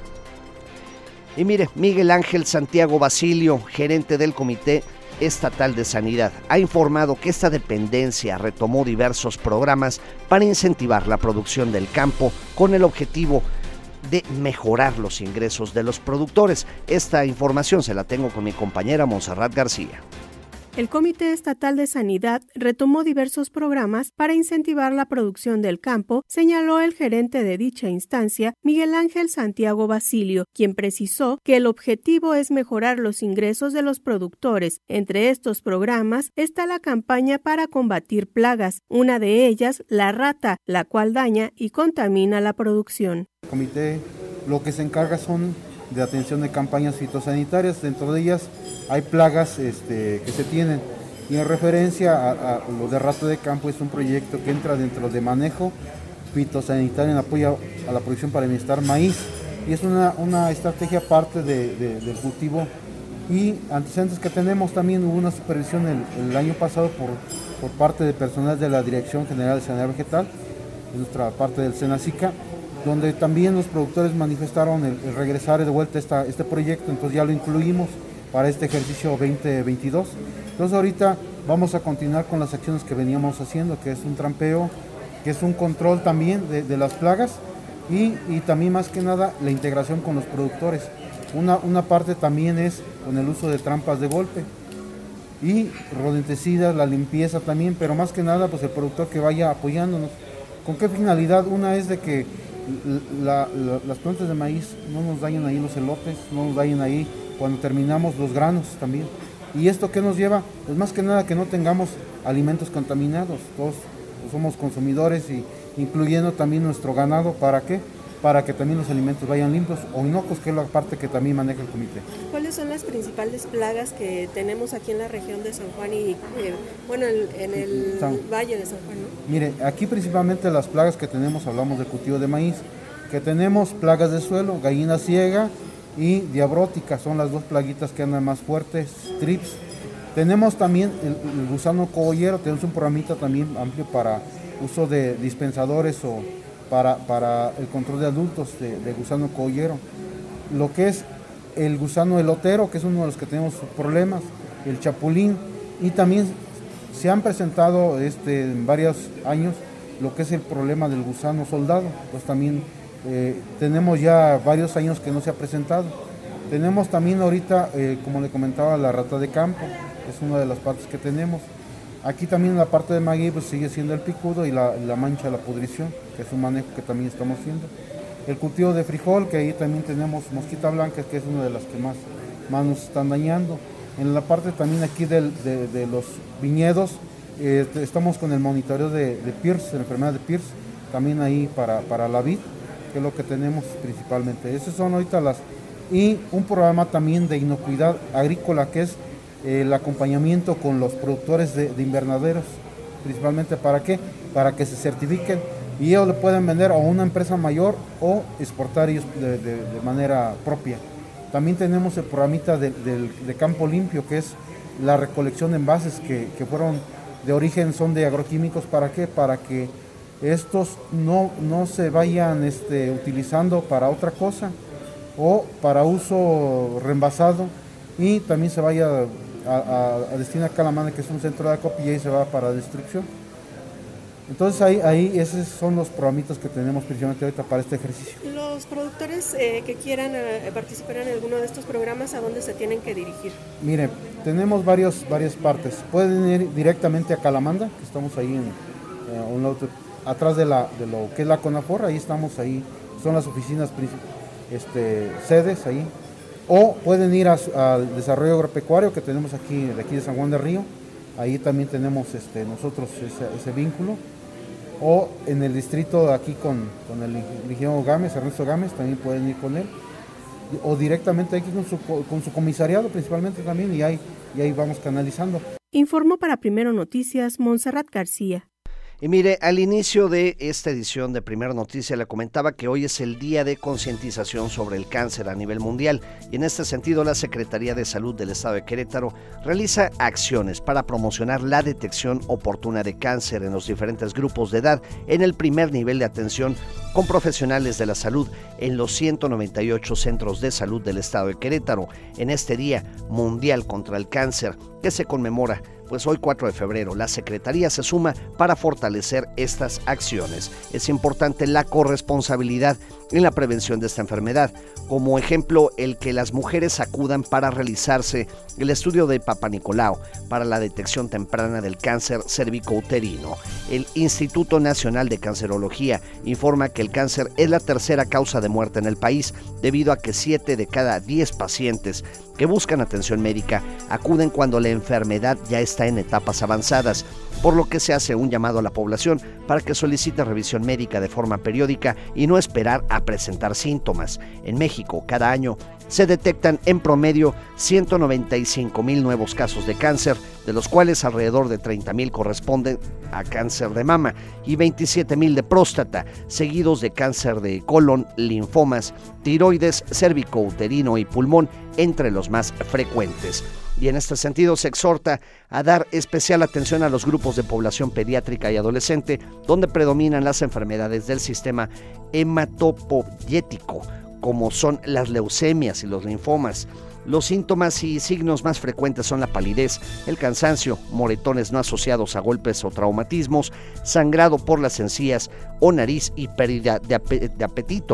Y mire, Miguel Ángel Santiago Basilio, gerente del Comité Estatal de Sanidad, ha informado que esta dependencia retomó diversos programas para incentivar la producción del campo con el objetivo de mejorar los ingresos de los productores. Esta información se la tengo con mi compañera Montserrat García. El Comité Estatal de Sanidad retomó diversos programas para incentivar la producción del campo, señaló el gerente de dicha instancia, Miguel Ángel Santiago Basilio, quien precisó que el objetivo es mejorar los ingresos de los productores. Entre estos programas está la campaña para combatir plagas, una de ellas la rata, la cual daña y contamina la producción. El comité lo que se encarga son de atención de campañas fitosanitarias, dentro de ellas hay plagas este, que se tienen, y en referencia a, a lo de rata de campo es un proyecto que entra dentro de manejo fitosanitario en apoyo a la producción para bienestar maíz, y es una, una estrategia parte de, de, del cultivo, y antecedentes que tenemos también hubo una supervisión el, el año pasado por, por parte de personal de la Dirección General de Sanidad Vegetal, de nuestra parte del SENACICA, donde también los productores manifestaron el, el regresar de vuelta a esta, este proyecto, entonces ya lo incluimos para este ejercicio veinte veintidós. Entonces ahorita vamos a continuar con las acciones que veníamos haciendo, que es un trampeo, que es un control también de, de las plagas y, y también más que nada la integración con los productores. Una, una parte también es con el uso de trampas de golpe y rodenticidas, la limpieza también, pero más que nada pues el productor que vaya apoyándonos. ¿Con qué finalidad? Una es de que La, la, las plantas de maíz no nos dañan ahí los elotes, no nos dañan ahí cuando terminamos los granos también. ¿Y esto qué nos lleva? Pues más que nada que no tengamos alimentos contaminados. Todos somos consumidores, y incluyendo también nuestro ganado. ¿Para qué? Para que también los alimentos vayan limpios o inocuos, que es la parte que también maneja el comité. ¿Cuáles son las principales plagas que tenemos aquí en la región de San Juan y, eh, bueno, en, en el San... Valle de San Juan, ¿no? Mire, aquí principalmente las plagas que tenemos, hablamos de cultivo de maíz, que tenemos plagas de suelo, gallina ciega y diabrótica, son las dos plaguitas que andan más fuertes, trips. Tenemos también el, el gusano cogollero, tenemos un programita también amplio para uso de dispensadores o Para, para el control de adultos de, de gusano cogollero. Lo que es el gusano elotero, que es uno de los que tenemos problemas, el chapulín, y también se han presentado este, en varios años lo que es el problema del gusano soldado, pues también eh, tenemos ya varios años que no se ha presentado. Tenemos también ahorita, eh, como le comentaba, la rata de campo, que es una de las partes que tenemos. Aquí también en la parte de maguey pues sigue siendo el picudo y la, la mancha de la pudrición, que es un manejo que también estamos haciendo. El cultivo de frijol, que ahí también tenemos mosquita blanca, que es una de las que más, más nos están dañando. En la parte también aquí del, de, de los viñedos, eh, estamos con el monitoreo de, de Pierce, la enfermedad de Pierce, también ahí para, para la vid, que es lo que tenemos principalmente. Esas son ahorita las... Y un programa también de inocuidad agrícola, que es el acompañamiento con los productores de, de invernaderos, principalmente ¿para qué? Para que se certifiquen y ellos le pueden vender a una empresa mayor o exportar ellos de, de, de manera propia. También tenemos el programita de, de, de campo limpio, que es la recolección de envases que, que fueron de origen, son de agroquímicos. ¿Para qué? Para que estos no, no se vayan este, utilizando para otra cosa o para uso reembasado, y también se vaya a, a, a destinar a Calamanda, que es un centro de acopio, y ahí se va para destrucción. Entonces ahí, ahí esos son los programitas que tenemos precisamente ahorita para este ejercicio. Los productores eh, que quieran eh, participar en alguno de estos programas, ¿a dónde se tienen que dirigir? Mire, tenemos varios, varias partes. Pueden ir directamente a Calamanda, que estamos ahí en, eh, un lado, atrás de, la, de lo que es la CONAFOR, ahí estamos, ahí son las oficinas este, sedes ahí. O pueden ir al desarrollo agropecuario que tenemos aquí, de aquí de San Juan del Río, ahí también tenemos este, nosotros ese, ese vínculo. O en el distrito aquí con, con el ingeniero Gámez, Ernesto Gámez, también pueden ir con él. O directamente aquí con su, con su comisariado principalmente también, y ahí, y ahí vamos canalizando. Informó para Primero Noticias Montserrat García. Y mire, al inicio de esta edición de Primera Noticia le comentaba que hoy es el día de concientización sobre el cáncer a nivel mundial, y en este sentido la Secretaría de Salud del Estado de Querétaro realiza acciones para promocionar la detección oportuna de cáncer en los diferentes grupos de edad en el primer nivel de atención con profesionales de la salud en los ciento noventa y ocho centros de salud del Estado de Querétaro en este Día Mundial contra el Cáncer que se conmemora. Pues hoy cuatro de febrero la Secretaría se suma para fortalecer estas acciones. Es importante la corresponsabilidad en la prevención de esta enfermedad, como ejemplo el que las mujeres acudan para realizarse el estudio de Papa Nicolau para la detección temprana del cáncer cervicouterino. El Instituto Nacional de Cancerología informa que el cáncer es la tercera causa de muerte en el país, debido a que siete de cada diez pacientes que buscan atención médica acuden cuando la enfermedad ya está en etapas avanzadas, por lo que se hace un llamado a la población para que solicite revisión médica de forma periódica y no esperar a presentar síntomas. En México, cada año se detectan en promedio ciento noventa y cinco mil nuevos casos de cáncer, de los cuales alrededor de treinta mil corresponden a cáncer de mama y veintisiete mil de próstata, seguidos de cáncer de colon, linfomas, tiroides, cervicouterino y pulmón, entre los más frecuentes. Y en este sentido se exhorta a dar especial atención a los grupos de población pediátrica y adolescente, donde predominan las enfermedades del sistema hematopoyético, como son las leucemias y los linfomas. Los síntomas y signos más frecuentes son la palidez, el cansancio, moretones no asociados a golpes o traumatismos, sangrado por las encías o nariz y pérdida de, ap- de apetito.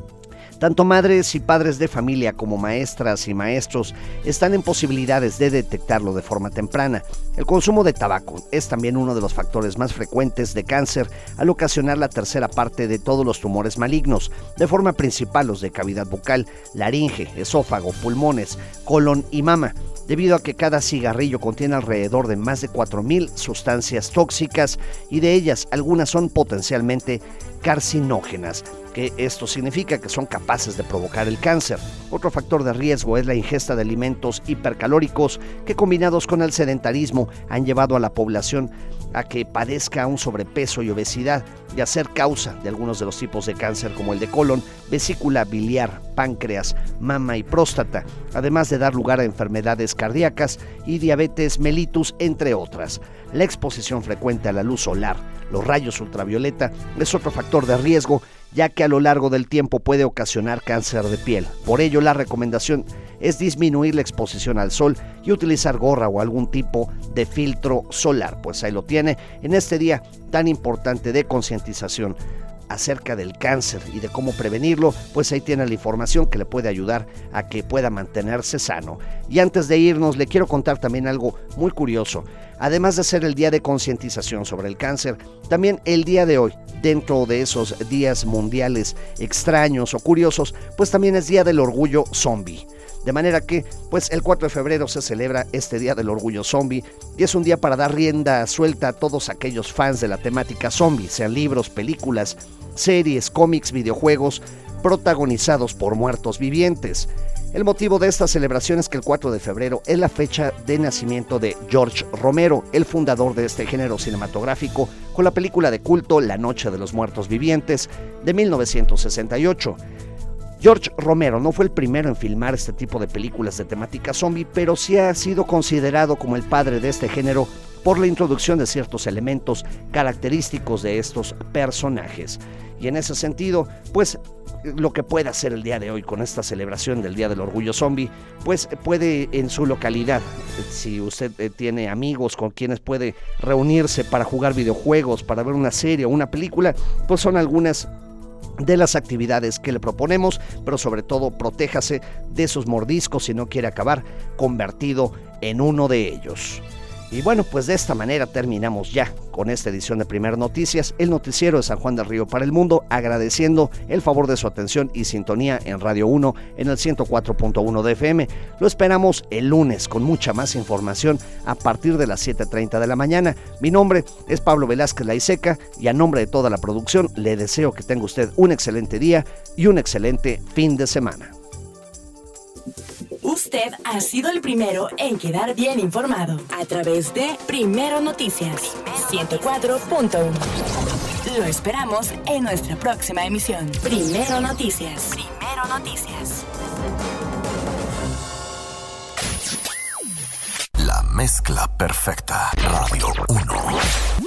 Tanto madres y padres de familia como maestras y maestros están en posibilidades de detectarlo de forma temprana. El consumo de tabaco es también uno de los factores más frecuentes de cáncer, al ocasionar la tercera parte de todos los tumores malignos, de forma principal los de cavidad bucal, laringe, esófago, pulmones, colon y mama, debido a que cada cigarrillo contiene alrededor de más de cuatro mil sustancias tóxicas, y de ellas algunas son potencialmente carcinógenas, que esto significa que son capaces de provocar el cáncer. Otro factor de riesgo es la ingesta de alimentos hipercalóricos que, combinados con el sedentarismo, han llevado a la población a que padezca un sobrepeso y obesidad, y a ser causa de algunos de los tipos de cáncer como el de colon, vesícula biliar, páncreas, mama y próstata, además de dar lugar a enfermedades cardíacas y diabetes mellitus, entre otras. La exposición frecuente a la luz solar, los rayos ultravioleta, es otro factor de riesgo, ya que a lo largo del tiempo puede ocasionar cáncer de piel. Por ello, la recomendación es disminuir la exposición al sol y utilizar gorra o algún tipo de filtro solar. Pues ahí lo tiene, en este día tan importante de concientización acerca del cáncer y de cómo prevenirlo, pues ahí tiene la información que le puede ayudar a que pueda mantenerse sano. Y antes de irnos, le quiero contar también algo muy curioso. Además de ser el día de concientización sobre el cáncer, también el día de hoy, dentro de esos días mundiales extraños o curiosos, pues también es Día del Orgullo Zombie. De manera que, pues el cuatro de febrero se celebra este Día del Orgullo Zombie, y es un día para dar rienda suelta a todos aquellos fans de la temática zombie, sean libros, películas, series, cómics, videojuegos, protagonizados por muertos vivientes. El motivo de esta celebración es que el cuatro de febrero es la fecha de nacimiento de George Romero, el fundador de este género cinematográfico, con la película de culto La Noche de los Muertos Vivientes de mil novecientos sesenta y ocho. George Romero no fue el primero en filmar este tipo de películas de temática zombie, pero sí ha sido considerado como el padre de este género por la introducción de ciertos elementos característicos de estos personajes. Y en ese sentido, pues lo que puede hacer el día de hoy con esta celebración del Día del Orgullo Zombie, pues puede en su localidad, si usted eh, tiene amigos con quienes puede reunirse para jugar videojuegos, para ver una serie o una película, pues son algunas de las actividades que le proponemos, pero sobre todo protéjase de sus mordiscos si no quiere acabar convertido en uno de ellos. Y bueno, pues de esta manera terminamos ya con esta edición de Primer Noticias, el noticiero de San Juan del Río para el mundo, agradeciendo el favor de su atención y sintonía en Radio uno en el ciento cuatro punto uno de F M. Lo esperamos el lunes con mucha más información a partir de las siete treinta de la mañana. Mi nombre es Pablo Velázquez Laiseca y a nombre de toda la producción le deseo que tenga usted un excelente día y un excelente fin de semana. Usted ha sido el primero en quedar bien informado a través de Primero Noticias ciento cuatro punto uno. Lo esperamos en nuestra próxima emisión. Primero Noticias. Primero Noticias. La mezcla perfecta. Radio uno.